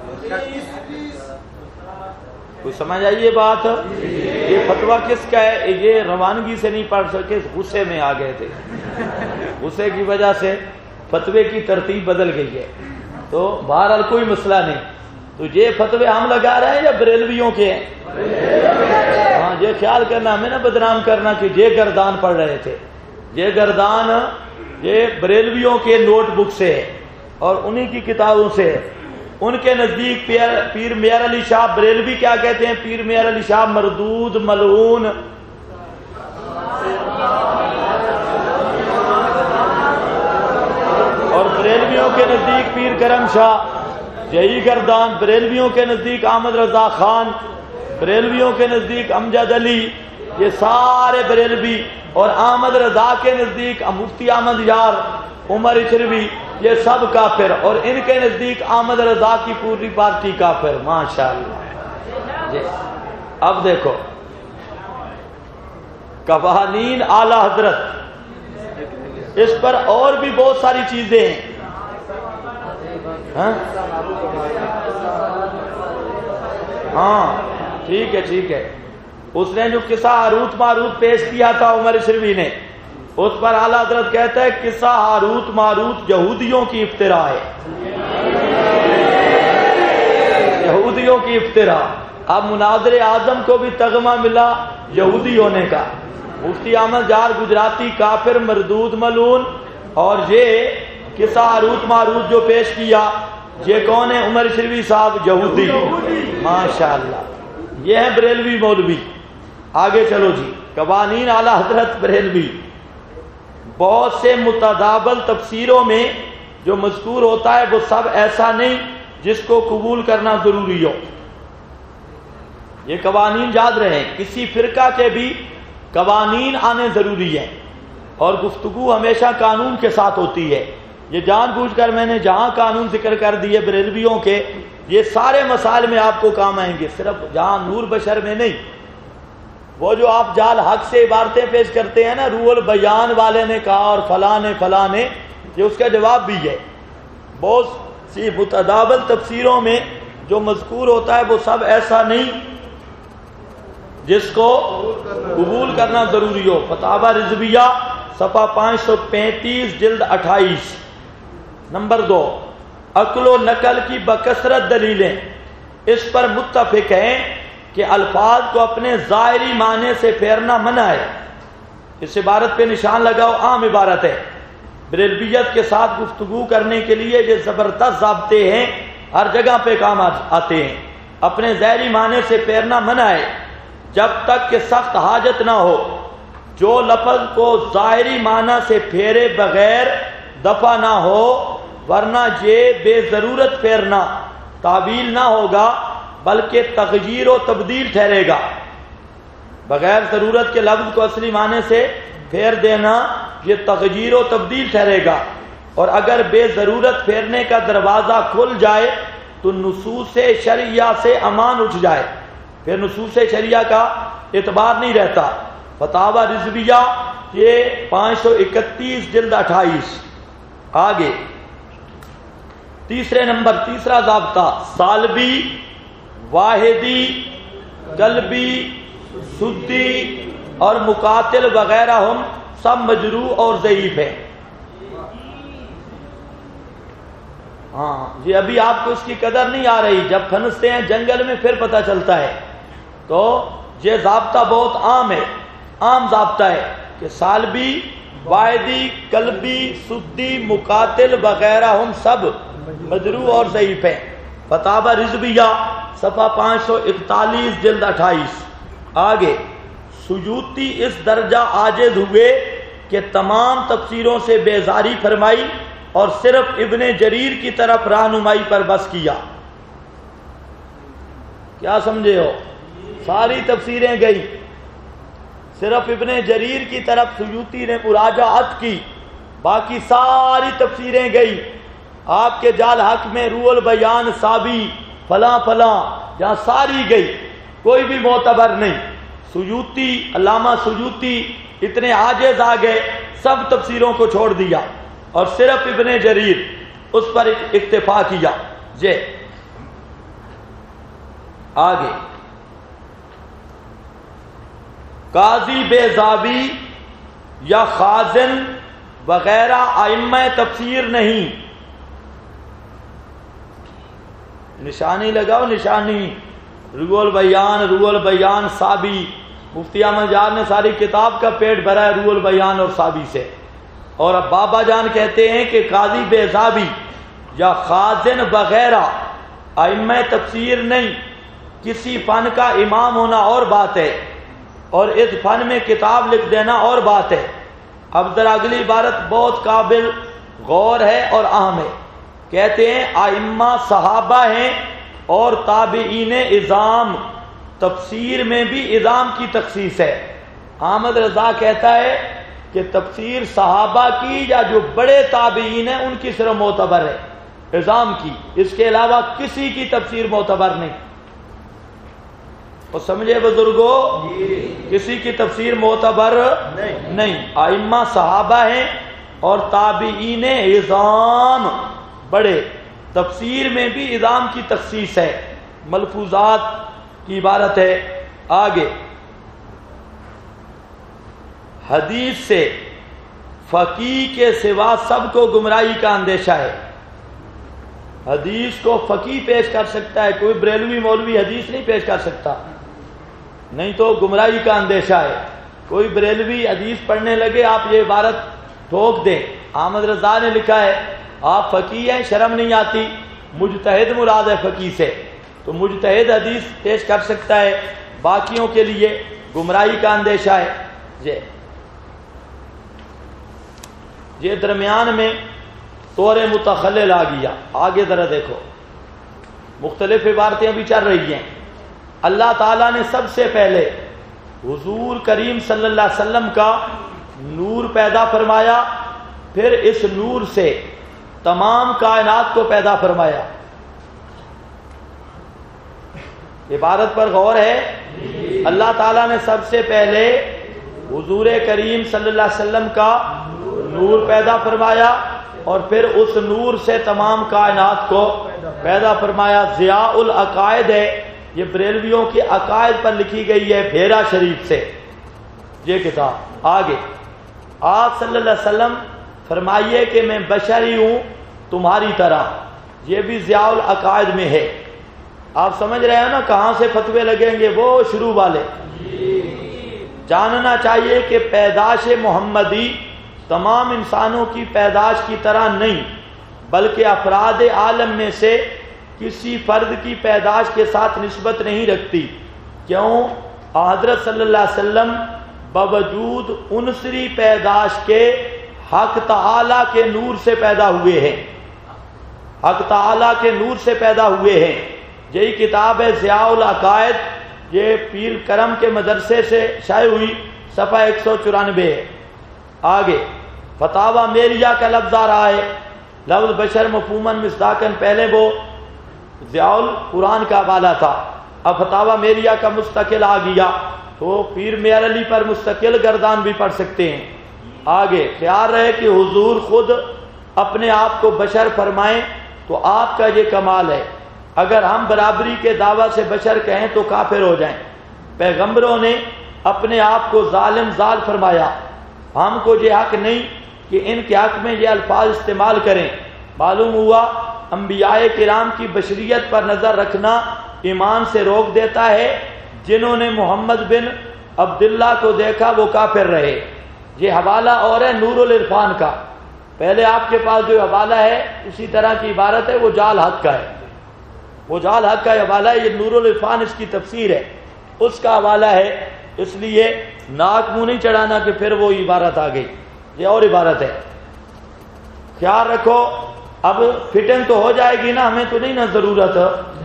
کوئی سمجھ آئیے بات؟ یہ فتویٰ کس کا ہے؟ یہ روانگی سے نہیں پڑھ سکے، غصے میں آ گئے تھے، غصے کی وجہ سے فتوے کی ترتیب بدل گئی ہے، تو بہرحال کوئی مسئلہ نہیں۔ تو یہ فتوے ہم لگا رہے ہیں یا بریلویوں کے ہیں؟ ہاں یہ خیال کرنا، ہمیں نہ بدنام کرنا کہ یہ گردان پڑھ رہے تھے، یہ گردان یہ بریلویوں کے نوٹ بک سے ہے اور انہی کی کتابوں سے ہے۔ ان کے نزدیک پیر میاں علی شاہ بریلوی کیا کہتے ہیں؟ پیر میاں علی شاہ مردود، ملعون، اور بریلویوں کے نزدیک پیر کرم شاہ یہی گردان، بریلویوں کے نزدیک احمد رضا خان، بریلویوں کے نزدیک امجد علی، یہ سارے بریلوی، اور احمد رضا کے نزدیک مفتی احمد یار، عمر اچروی، یہ سب کافر، اور ان کے نزدیک احمد رضا کی پوری پارٹی کافر۔ ماشاءاللہ جی۔ اب دیکھو قوانین اعلی حضرت، اس پر اور بھی بہت ساری چیزیں ہیں۔ ہاں ٹھیک ہے ٹھیک ہے، اس نے جو قصہ ہاروت ماروت پیش کیا تھا عمر شروی نے، اس پر اعلیٰ حضرت کہتا ہے قصہ ہاروت ماروت یہودیوں کی افتراء ہے، یہودیوں کی افتراء۔ اب مناظر اعظم کو بھی تغمہ ملا یہودی ہونے کا، مفتی احمد یار گجراتی کافر، مردود، ملعون، اور یہ قصہ ہاروت ماروت جو پیش کیا یہ کون ہے؟ عمر شروی صاحب یہودی، ماشاءاللہ، یہ ہے بریلوی مولوی۔ آگے چلو جی، قوانین اعلی حضرت بریلوی، بہت سے متداول تفسیروں میں جو مذکور ہوتا ہے وہ سب ایسا نہیں جس کو قبول کرنا ضروری ہو۔ یہ قوانین یاد رہیں، کسی فرقہ کے بھی قوانین آنے ضروری ہے، اور گفتگو ہمیشہ قانون کے ساتھ ہوتی ہے۔ یہ جان بوجھ کر میں نے جہاں قانون ذکر کر دیے بریلویوں کے، یہ سارے مسائل میں آپ کو کام آئیں گے، صرف جہاں نور بشر میں نہیں۔ وہ جو آپ جال حق سے عبارتیں پیش کرتے ہیں نا، روح البیان والے نے کہا اور فلاں نے، یہ اس کا جواب بھی ہے۔ بہت سی متداول تفسیروں میں جو مذکور ہوتا ہے وہ سب ایسا نہیں جس کو قبول کرنا ضروری ہو۔ فتاوی رضویہ صفحہ 535 جلد 28۔ نمبر 2، عقل و نقل کی بکثرت دلیلیں اس پر متفق ہیں کہ الفاظ کو اپنے ظاہری معنی سے پھیرنا منع ہے۔ اس عبارت پہ نشان لگاؤ، عام عبارت ہے۔ بریلویت کے ساتھ گفتگو کرنے کے لیے یہ زبردست ضابطے ہیں، ہر جگہ پہ کام آتے ہیں۔ اپنے ظاہری معنی سے پھیرنا منع ہے جب تک کہ سخت حاجت نہ ہو۔ جو لفظ کو ظاہری معنی سے پھیرے بغیر دفع نہ ہو، ورنہ یہ بے ضرورت پھیرنا تعویل نہ ہوگا بلکہ تغییر و تبدیل ٹھہرے گا۔ بغیر ضرورت کے لفظ کو اصلی معنی سے پھیر دینا یہ تغییر و تبدیل ٹھہرے گا، اور اگر بے ضرورت پھیرنے کا دروازہ کھل جائے تو نصوص شرعیہ سے امان اٹھ جائے، پھر نصوص شرعیہ کا اعتبار نہیں رہتا۔ فتاوی رضویہ یہ 531 جلد 28۔ آگے تیسرے نمبر، تیسرا ضابطہ، سالبی، واحدی، قلبی، سدی اور مقاتل وغیرہ ہم سب مجروح اور ضعیف ہیں۔ ہاں یہ ابھی آپ کو اس کی قدر نہیں آ رہی، جب پھنستے ہیں جنگل میں پھر پتہ چلتا ہے۔ تو یہ ضابطہ بہت عام ہے، عام ضابطہ ہے کہ سالبی، واحدی، قلبی، سدی، مقاتل وغیرہ ہم سب مجروح اور ضعیف ہیں۔ فتاوی رضویہ صفحہ 541 جلد 28۔ آگے سیوطی اس درجہ عاجز ہوئے کہ تمام تفسیروں سے بیزاری فرمائی اور صرف ابن جریر کی طرف رہنمائی پر بس کیا۔ کیا سمجھے ہو؟ ساری تفسیریں گئی، صرف ابن جریر کی طرف سیوطی نے مراجعت کی، باقی ساری تفسیریں گئی۔ آپ کے جال حق میں روح البیان، سابی، فلاں جہاں ساری گئی، کوئی بھی معتبر نہیں۔ سیوطی، علامہ سیوطی اتنے عاجز آ گئے، سب تفسیروں کو چھوڑ دیا اور صرف ابن جریر اس پر اکتفا کیا۔ آگے قاضی بیضاوی یا خازن وغیرہ ائمہ تفسیر نہیں۔ نشانی لگاؤ، نشانی، روح البیان، سابی، مفتی احمد یار نے ساری کتاب کا پیٹ بھرا ہے روح البیان اور سابی سے۔ اور اب بابا جان کہتے ہیں کہ قاضی بیضاوی یا خازن وغیرہ ائمہ تفسیر نہیں۔ کسی فن کا امام ہونا اور بات ہے، اور اس فن میں کتاب لکھ دینا اور بات ہے۔ اب ذرا اگلی عبارت بہت قابل غور ہے اور اہم ہے۔ کہتے ہیں ائمہ صحابہ ہیں اور تابعین اعظام، تفسیر میں بھی اعظام کی تخصیص ہے۔ احمد رضا کہتا ہے کہ تفسیر صحابہ کی یا جو بڑے تابعین ہیں ان کی صرف معتبر ہے، اعظام کی، اس کے علاوہ کسی کی تفسیر معتبر نہیں۔ اور سمجھے بزرگوں، کسی کی تفسیر معتبر نہیں۔ ائمہ صحابہ ہیں اور تابعین اعظام بڑے، تفسیر میں بھی اعظام کی تخصیص ہے، ملفوظات کی عبارت ہے۔ آگے حدیث سے فقیہ کے سوا سب کو گمراہی کا اندیشہ ہے۔ حدیث کو فقیہ پیش کر سکتا ہے، کوئی بریلوی مولوی حدیث نہیں پیش کر سکتا، نہیں تو گمراہی کا اندیشہ ہے۔ کوئی بریلوی حدیث پڑھنے لگے، آپ یہ عبارت ٹھوک دیں احمد رضا نے لکھا ہے آپ فقیہ ہیں، شرم نہیں آتی، مجتہد مراد ہے فقیہ سے، تو مجتہد حدیث پیش کر سکتا ہے، باقیوں کے لیے گمراہی کا اندیشہ ہے۔ یہ درمیان میں طور متخلل آ گیا، آگے ذرا دیکھو مختلف عبارتیں ابھی چل رہی ہیں۔ اللہ تعالیٰ نے سب سے پہلے حضور کریم صلی اللہ علیہ وسلم کا نور پیدا فرمایا، پھر اس نور سے تمام کائنات کو پیدا فرمایا۔ عبارت پر غور ہے، اللہ تعالیٰ نے سب سے پہلے حضور کریم صلی اللہ علیہ وسلم کا نور پیدا فرمایا اور پھر اس نور سے تمام کائنات کو پیدا فرمایا۔ ضیاء العقائد ہے، یہ بریلویوں کے عقائد پر لکھی گئی ہے بھیرا شریف سے یہ کتاب۔ آگے آپ صلی اللہ علیہ وسلم فرمائیے کہ میں بشری ہوں تمہاری طرح، یہ بھی ضیاء العقائد میں ہے۔ آپ سمجھ رہے ہیں نا کہاں سے فتوے لگیں گے، وہ شروع والے۔ جاننا چاہیے کہ پیدائش محمدی تمام انسانوں کی پیدائش کی طرح نہیں، بلکہ افراد عالم میں سے کسی فرد کی پیدائش کے ساتھ نسبت نہیں رکھتی۔ کیوں؟ حضرت صلی اللہ علیہ وسلم باوجود عنصری پیدائش کے حق تعالی کے نور سے پیدا ہوئے ہیں، حق تعالی کے نور سے پیدا ہوئے ہیں۔ یہی کتاب ہے ضیاء العقائد، یہ پیر کرم کے مدرسے سے شائع ہوئی، صفحہ 194 ہے۔ آگے فتاوی میریہ کا لفظ آ رہا ہے، لفظ بشر مفہوماً مصداقاً، پہلے وہ ضیاء القرآن کا حوالہ تھا، اب فتاوی میریہ کا مستقل آ گیا، تو پیر میار علی پر مستقل گردان بھی پڑھ سکتے ہیں۔ آگے خیال رہے کہ حضور خود اپنے آپ کو بشر فرمائیں تو آپ کا یہ کمال ہے، اگر ہم برابری کے دعویٰ سے بشر کہیں تو کافر ہو جائیں۔ پیغمبروں نے اپنے آپ کو ظالم ذال فرمایا، ہم کو یہ حق نہیں کہ ان کے حق میں یہ الفاظ استعمال کریں۔ معلوم ہوا انبیاء کرام کی بشریت پر نظر رکھنا ایمان سے روک دیتا ہے۔ جنہوں نے محمد بن عبداللہ کو دیکھا وہ کافر رہے۔ یہ حوالہ اور ہے نور العرفان کا، پہلے آپ کے پاس جو حوالہ ہے اسی طرح کی عبارت ہے، وہ جال حق کا ہے، وہ جال حق کا حوالہ ہے، یہ نور العرفان اس کی تفسیر ہے، اس کا حوالہ ہے، اس لیے ناک منہ نہیں چڑھانا کہ پھر وہ عبارت آ گئی، یہ اور عبارت ہے۔ خیال رکھو اب فٹنگ تو ہو جائے گی نا، ہمیں تو نہیں نا ضرورت۔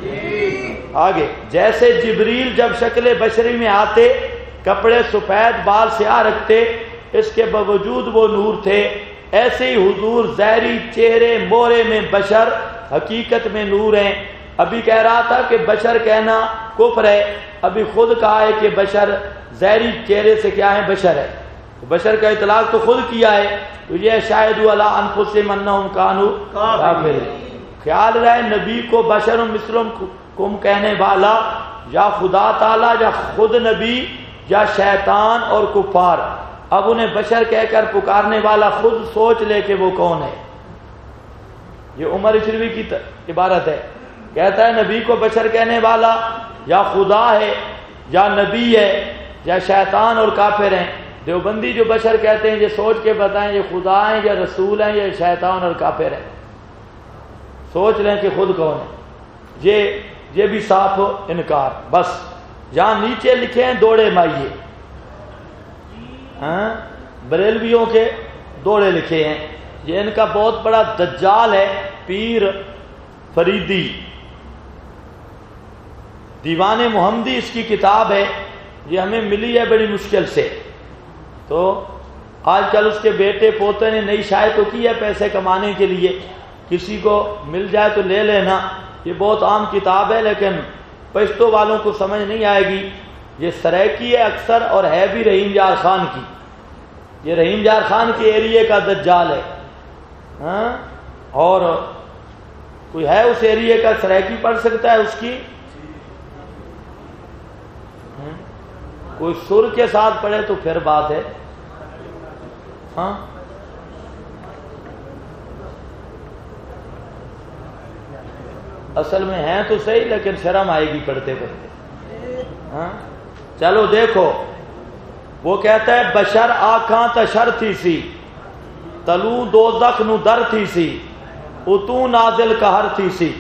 آگے جیسے جبریل جب شکل بشری میں آتے کپڑے سفید بال سیاہ رکھتے، اس کے باوجود وہ نور تھے، ایسے ہی حضور ظاہری چہرے مورے میں بشر، حقیقت میں نور ہیں۔ ابھی کہہ رہا تھا کہ بشر کہنا کفر ہے، ابھی خود کہا ہے کہ بشر ظاہری چہرے سے کیا ہے، بشر ہے، بشر کا اطلاق تو خود کیا ہے، تو یہ شاہدوا علی انفسہم انہم کانوا کافرین۔ خیال رہے نبی کو بشر مثلکم کہنے والا یا خدا تعالی یا خود نبی یا شیطان اور کفار، اب انہیں بشر کہہ کر پکارنے والا خود سوچ لے کہ وہ کون ہے۔ یہ عمر اشروی کی عبارت ہے، کہتا ہے نبی کو بشر کہنے والا یا خدا ہے یا نبی ہے یا شیطان اور کافر ہیں۔ دیوبندی جو بشر کہتے ہیں یہ سوچ کے بتائیں یہ خدا ہیں یا رسول ہیں یا شیطان اور کافر ہیں، سوچ لیں کہ خود کون ہے۔ یہ بھی صاف انکار۔ بس یہاں نیچے لکھے ہیں دوڑے مائیے، بریلویوں کے دوڑے لکھے ہیں، یہ ان کا بہت بڑا دجال ہے پیر فریدی، دیوان محمدی اس کی کتاب ہے، یہ ہمیں ملی ہے بڑی مشکل سے، تو آج کل اس کے بیٹے پوتے نے نئی شائع تو کی ہے پیسے کمانے کے لیے، کسی کو مل جائے تو لے لینا، یہ بہت عام کتاب ہے لیکن پشتو والوں کو سمجھ نہیں آئے گی۔ یہ سریکی ہے اکثر اور ہے بھی رحیم یار خان کی، یہ رحیم یار خان کے ایریے کا دجال ہے، اور کوئی ہے اس ایریے کا سریکی پڑھ سکتا ہے اس کی، کوئی سر کے ساتھ پڑھے تو پھر بات ہے۔ ہاں اصل میں ہیں تو صحیح لیکن شرم آئے گی پڑھتے پڑھتے۔ ہاں چلو دیکھو، وہ کہتا ہے بشر آکھاں تشر تھی سی تلو دوزخ نو در تھی سی اتو نازل قہر تھی سی.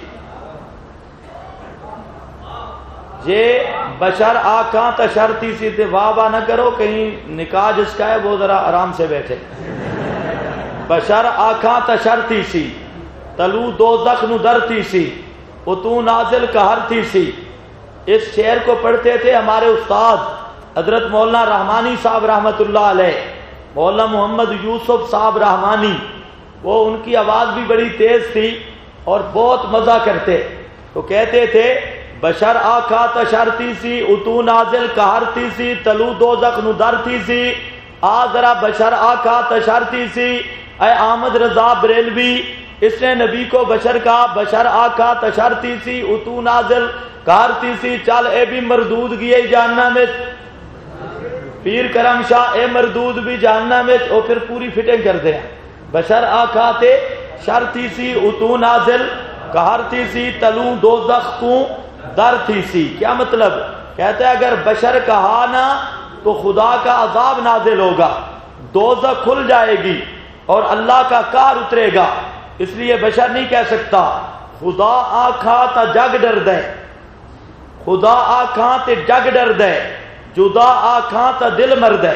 یہ بشر آکاں تشرتی سی تے واہ نہ کرو، کہیں نکاح جس کا ہے وہ ذرا آرام سے بیٹھے. بشر آکاں تشرتی سی تلو دوزخ نو درتی سی اتو نازل قہر تھی سی. اس شعر کو پڑھتے تھے ہمارے استاد حضرت مولانا رحمانی صاحب رحمۃ اللہ علیہ، مولانا محمد یوسف صاحب رحمانی. وہ ان کی آواز بھی بڑی تیز تھی اور بہت مزہ کرتے. تو کہتے تھے بشر آکھا تشرتی سی اتو نازل قہرتی سی تلو دوزخ نو درتی سی. آ ذرا بشر آکھا تشرتی سی. اے احمد رضا بریلوی، اس نے نبی کو بشر کہا، بشر آکھا تشرتی سی اتو نازل قہرتی سی. چل اے بھی مردود گئے جہنم وچ، پیر کرم شاہ اے مردود بھی جہنم وچ. او پھر پوری فٹنگ کر دیا. بشر آکھا تے شرتی سی اتو نازل قہرتی سی تلو دوزخ تو در تھی سی. کیا مطلب؟ کہتا ہے اگر بشر کہا نا تو خدا کا عذاب نازل ہوگا، دوزخ کھل جائے گی اور اللہ کا قہر اترے گا. اس لیے بشر نہیں کہہ سکتا خدا آکھا تا جگ ڈر دے، خدا آکھاں تے جگ ڈر دے، جدا آکھاں تا دل مر دے،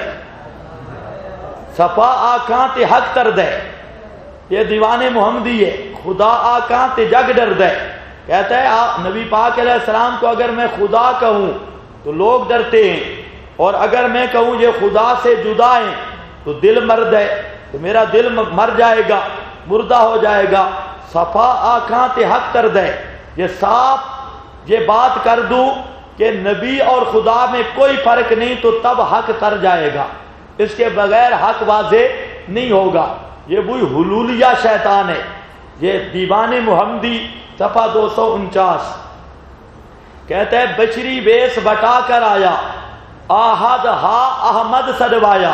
صفا آکھاں تے حق تر دے. یہ دیوان محمدی ہے. خدا آکھاں تے جگ ڈر دے. کہتا ہے نبی پاک علیہ السلام کو اگر میں خدا کہوں تو لوگ ڈرتے ہیں، اور اگر میں کہوں یہ خدا سے جدا ہیں تو دل مرد ہے، تو میرا دل مر جائے گا، مردہ ہو جائے گا. صفا آکھاں تے حق تر دے. یہ صاف یہ بات کر دوں کہ نبی اور خدا میں کوئی فرق نہیں تو تب حق تر جائے گا، اس کے بغیر حق واضح نہیں ہوگا. یہ وہی حلولیہ شیطان ہے. یہ دیوان محمدی صفحہ 249 کہتا ہے بشری ویس بٹا کر آیا آہد ہا احمد سڈوایا.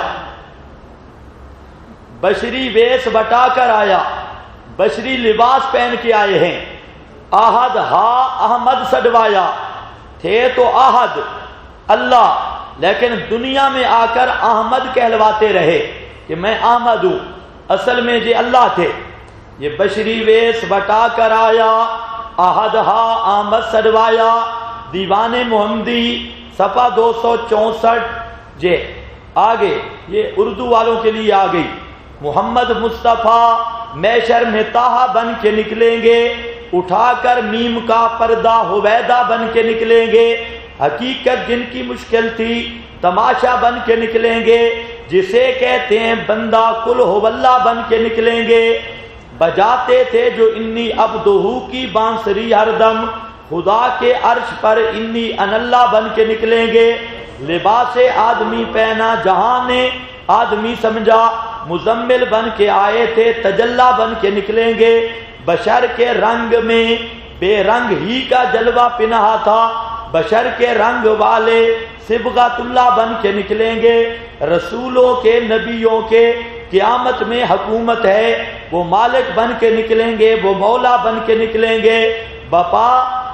بشری ویس بٹا کر آیا، بشری لباس پہن کے آئے ہیں. آہد ہا احمد سڈوایا، تھے تو آہد اللہ، لیکن دنیا میں آ کر احمد کہلواتے رہے کہ میں احمد ہوں، اصل میں یہ اللہ تھے. یہ بشری ویس بٹا کر آیا آہد ہا احمد سڈوایا. دیوان محمدی صفحہ 264. جے آگے یہ اردو والوں کے لیے آ گئی. محمد مصطفیٰ میشر میں تاہا بن کے نکلیں گے، اٹھا کر میم کا پردہ ہویدہ بن کے نکلیں گے. حقیقت جن کی مشکل تھی تماشا بن کے نکلیں گے، جسے کہتے ہیں بندہ کل ہو اللہ بن کے نکلیں گے. بجاتے تھے جو انی عبدہو کی بانسری ہر دم، خدا کے عرش پر انی ان اللہ بن کے نکلیں گے. لباس آدمی پہنا جہاں نے آدمی سمجھا، مزمل بن کے آئے تھے تجلا بن کے نکلیں گے. بشر کے رنگ میں بے رنگ ہی کا جلوہ پنہا تھا، بشر کے رنگ والے صبغۃ اللہ بن کے نکلیں گے. رسولوں کے نبیوں کے قیامت میں حکومت ہے، وہ مالک بن کے نکلیں گے، وہ مولا بن کے نکلیں گے. بپا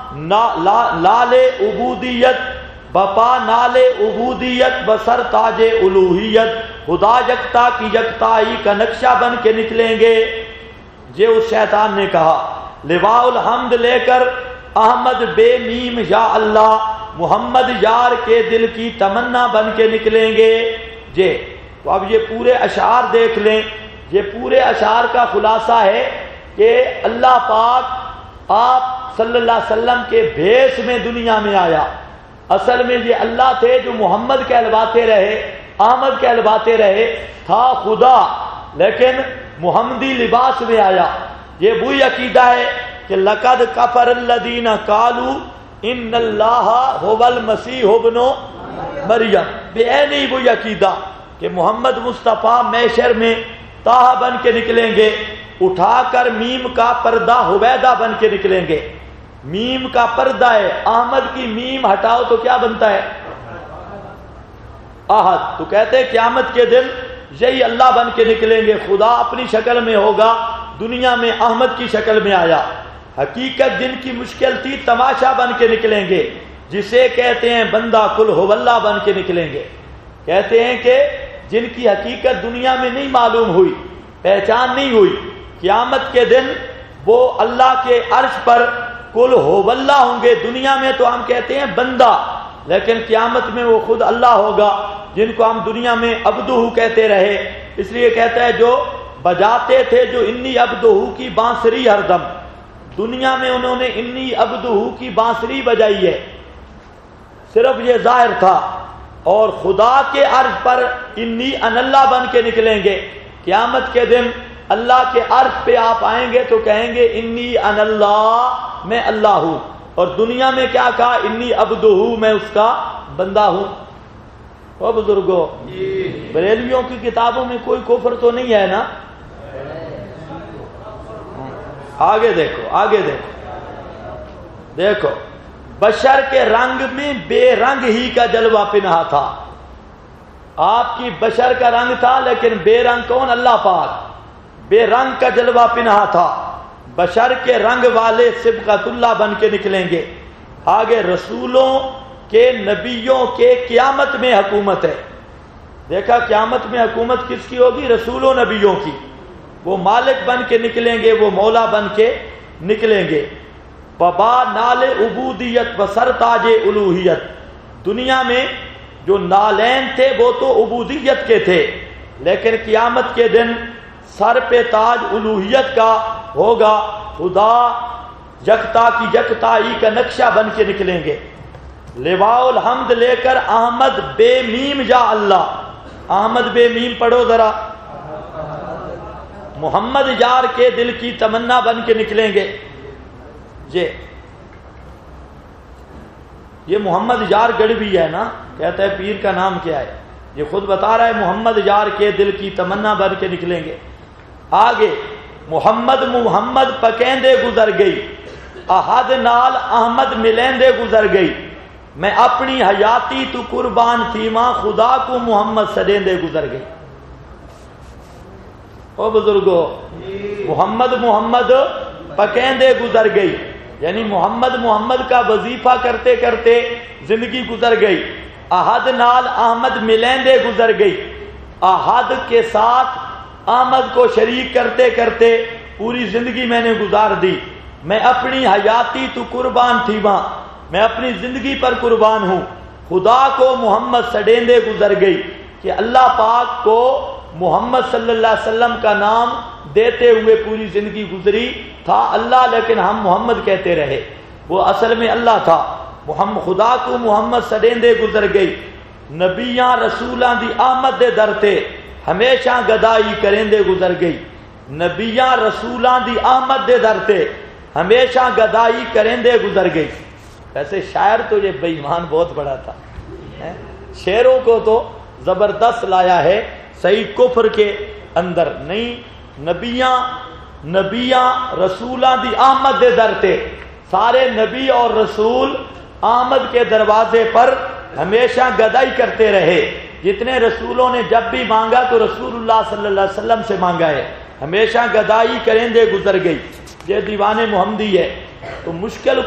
لال عبودیت، بپا نال عبودیت بسر تاج الوہیت، خدا یکتا کی یکتائی کا نقشہ بن کے نکلیں گے. یہ اس شیطان نے کہا. لواء الحمد لے کر احمد بے میم یا اللہ، محمد یار کے دل کی تمنا بن کے نکلیں گے. تو اب یہ پورے اشعار دیکھ لیں. یہ پورے اشعار کا خلاصہ ہے کہ اللہ پاک آپ صلی اللہ علیہ وسلم کے بھیس میں دنیا میں آیا. اصل میں یہ اللہ تھے جو محمد کہلواتے رہے، احمد کہلواتے رہے، تھا خدا لیکن محمدی لباس میں آیا. یہ وہی عقیدہ ہے کہ لقد کفر الذین قالوا ان اللہ هو المسیح ابن مریم. بے نہیں وہی عقیدہ کہ محمد مصطفیٰ میشر میں تاہا بن کے نکلیں گے، اٹھا کر میم کا پردہ ہویدہ بن کے نکلیں گے. میم کا پردہ ہے، احمد کی میم ہٹاؤ تو کیا بنتا ہے؟ احد. تو کہتے ہیں قیامت کے دن یہی اللہ بن کے نکلیں گے. خدا اپنی شکل میں ہوگا، دنیا میں احمد کی شکل میں آیا. حقیقت جن کی مشکل تھی تماشا بن کے نکلیں گے، جسے کہتے ہیں بندہ کل ہو اللہ بن کے نکلیں گے. کہتے ہیں کہ جن کی حقیقت دنیا میں نہیں معلوم ہوئی، پہچان نہیں ہوئی. قیامت کے دن وہ اللہ کے عرش پر کل ہو اللہ ہوں گے. دنیا میں تو ہم کہتے ہیں بندہ، لیکن قیامت میں وہ خود اللہ ہوگا، جن کو ہم دنیا میں عبدہ کہتے رہے. اس لیے کہتا ہے جو بجاتے تھے جو انی عبدہ کی بانسری ہر دم، دنیا میں انہوں نے انی عبدہ کی بانسری بجائی ہے، صرف یہ ظاہر تھا. اور خدا کے عرش پر انی ان اللہ بن کے نکلیں گے. قیامت کے دن اللہ کے عرش پہ آپ آئیں گے تو کہیں گے انی ان اللہ، میں اللہ ہوں. اور دنیا میں کیا کہا؟ انی عبدہ، میں اس کا بندہ ہوں. او بزرگوں، بریلویوں کی کتابوں میں کوئی کفر تو نہیں ہے نا؟ آگے دیکھو، آگے دیکھو، دیکھو بشر کے رنگ میں بے رنگ ہی کا جلوہ پنہا تھا. آپ کی بشر کا رنگ تھا، لیکن بے رنگ کون؟ اللہ پاک. بے رنگ کا جلوہ پنہا تھا. بشر کے رنگ والے صبغۃ اللہ بن کے نکلیں گے. آگے رسولوں کے، نبیوں کے قیامت میں حکومت ہے. دیکھا قیامت میں حکومت کس کی ہوگی؟ رسولوں نبیوں کی. وہ مالک بن کے نکلیں گے، وہ مولا بن کے نکلیں گے. بابا نال عبودیت و سر تاج الوہیت. دنیا میں جو نالین تھے وہ تو عبودیت کے تھے، لیکن قیامت کے دن سر پہ تاج الوہیت کا ہوگا. خدا یکتا کی یکتائی کا نقشہ بن کے نکلیں گے. لواء الحمد لے کر احمد بے میم یا اللہ. احمد بے میم پڑھو ذرا. محمد یار کے دل کی تمنا بن کے نکلیں گے. یہ محمد یار گڑھوی ہے نا، کہتا ہے پیر کا نام کیا ہے، یہ خود بتا رہا ہے محمد یار کے دل کی تمنا بن کے نکلیں گے. آگے محمد پکیندے گزر گئی، احد نال احمد ملیندے گزر گئی. میں اپنی حیاتی تو قربان تھی ماں، خدا کو محمد سدیندے گزر گئی. او بزرگو، محمد پکیندے گزر گئی، یعنی محمد کا وظیفہ کرتے کرتے زندگی گزر گئی. احد نال احمد ملیندے گزر گئی. احد کے ساتھ احمد کو شریک کرتے کرتے پوری زندگی میں نے گزار دی. میں اپنی حیاتی تو قربان تھی ماں، میں اپنی زندگی پر قربان ہوں. خدا کو محمد سڈیندے گزر گئی کہ اللہ پاک کو محمد صلی اللہ علیہ وسلم کا نام دیتے ہوئے پوری زندگی گزری. تھا اللہ لیکن ہم محمد کہتے رہے، وہ اصل میں اللہ تھا. خدا کو محمد سڈیندے گزر گئی. نبیاں رسولاں دی آمد دے در تے ہمیشہ گدائی کریندے گزر گئی. نبیاں رسولاں دی آمد دے در تے ہمیشہ گدائی کریندے گزر گئی. ویسے شاعر تو یہ بے ایمان بہت بڑا تھا، شعروں کو تو زبردست لایا ہے، صحیح کفر کے اندر نہیں. نبیاں رسولاں دی آمد دے در تے، سارے نبی اور رسول آمد کے دروازے پر ہمیشہ گدائی کرتے رہے. جتنے رسولوں نے جب بھی مانگا تو رسول اللہ صلی اللہ علیہ وسلم سے مانگا ہے، ہمیشہ گدائی کریندے گزر گئی. یہ دیوان محمدی ہے. تو مشکل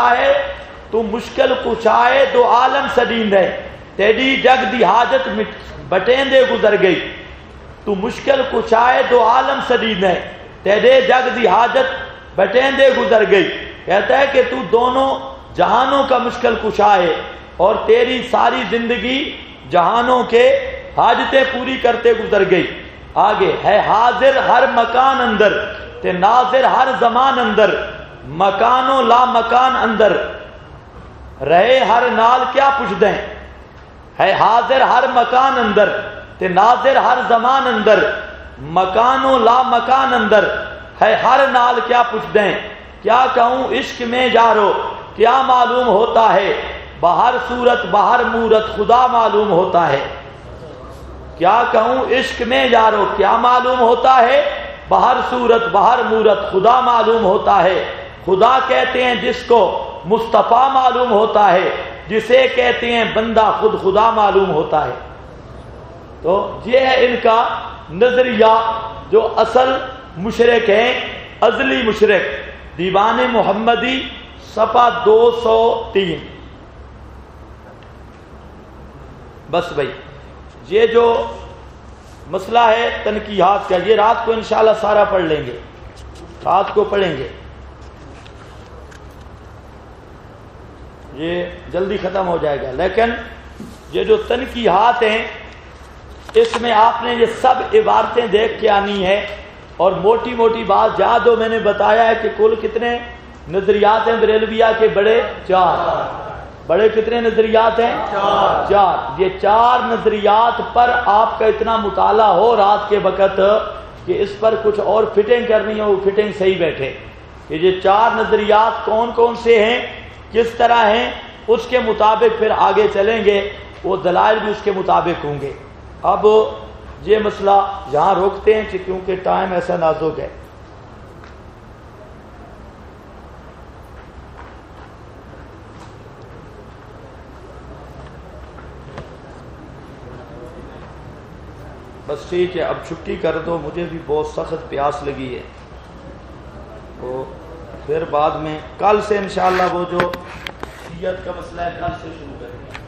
کچھائے دو عالم سدیند ہے، تیری جگ دی حاجت بٹیندے گزر گئی. تو مشکل کچھائے دو عالم سدیند ہے، تیرے جگ دی حاجت بٹیندے گزر گئی. کہتا ہے کہ تو دونوں جہانوں کا مشکل کشا ہے اور تیری ساری زندگی جہانوں کے حاجتیں پوری کرتے گزر گئی. آگے ہے حاضر ہر مکان اندر تے ناظر ہر زمان اندر، مکان و لا مکان اندر رہے ہر نال کیا پوچھ دیں. ہے حاضر ہر مکان اندر تے ناظر ہر زمان اندر، مکان و لا مکان اندر ہے ہر نال کیا پوچھ دیں. کیا کہوں عشق میں یارو کیا معلوم ہوتا ہے، بہر صورت بہر مورت خدا معلوم ہوتا ہے. کیا کہوں عشق میں یارو کیا معلوم ہوتا ہے، بہر صورت بہر مورت خدا معلوم ہوتا ہے. خدا کہتے ہیں جس کو مصطفیٰ معلوم ہوتا ہے، جسے کہتے ہیں بندہ خود خدا معلوم ہوتا ہے. تو یہ ہے ان کا نظریہ جو اصل مشرک ہیں، ازلی مشرک. دیوان محمدی صفحہ 203. بس بھائی، یہ جو مسئلہ ہے تنقیحات کا، یہ رات کو انشاءاللہ سارا پڑھ لیں گے، رات کو پڑھیں گے، یہ جلدی ختم ہو جائے گا۔ لیکن یہ جو تنقیحات ہیں اس میں آپ نے یہ سب عبارتیں دیکھ کے آنی ہے، اور موٹی موٹی بات یاد ہو، میں نے بتایا ہے کہ کل کتنے نظریات ہیں بریلویہ کے؟ بڑے 4۔ بڑے کتنے نظریات ہیں؟ 4۔ یہ 4 نظریات پر آپ کا اتنا مطالعہ ہو رات کے وقت کہ اس پر کچھ اور فٹنگ کرنی ہو، وہ فٹنگ صحیح بیٹھے کہ یہ 4 نظریات کون کون سے ہیں، کس طرح ہیں، اس کے مطابق پھر آگے چلیں گے، وہ دلائل بھی اس کے مطابق ہوں گے۔ اب یہ مسئلہ یہاں روکتے ہیں کیونکہ ٹائم ایسا نازک ہے۔ بس ٹھیک ہے، اب چھٹی کر دو، مجھے بھی بہت سخت پیاس لگی ہے، تو پھر بعد میں کل سے انشاءاللہ وہ جو نیت کا مسئلہ ہے کل سے شروع کریں گے۔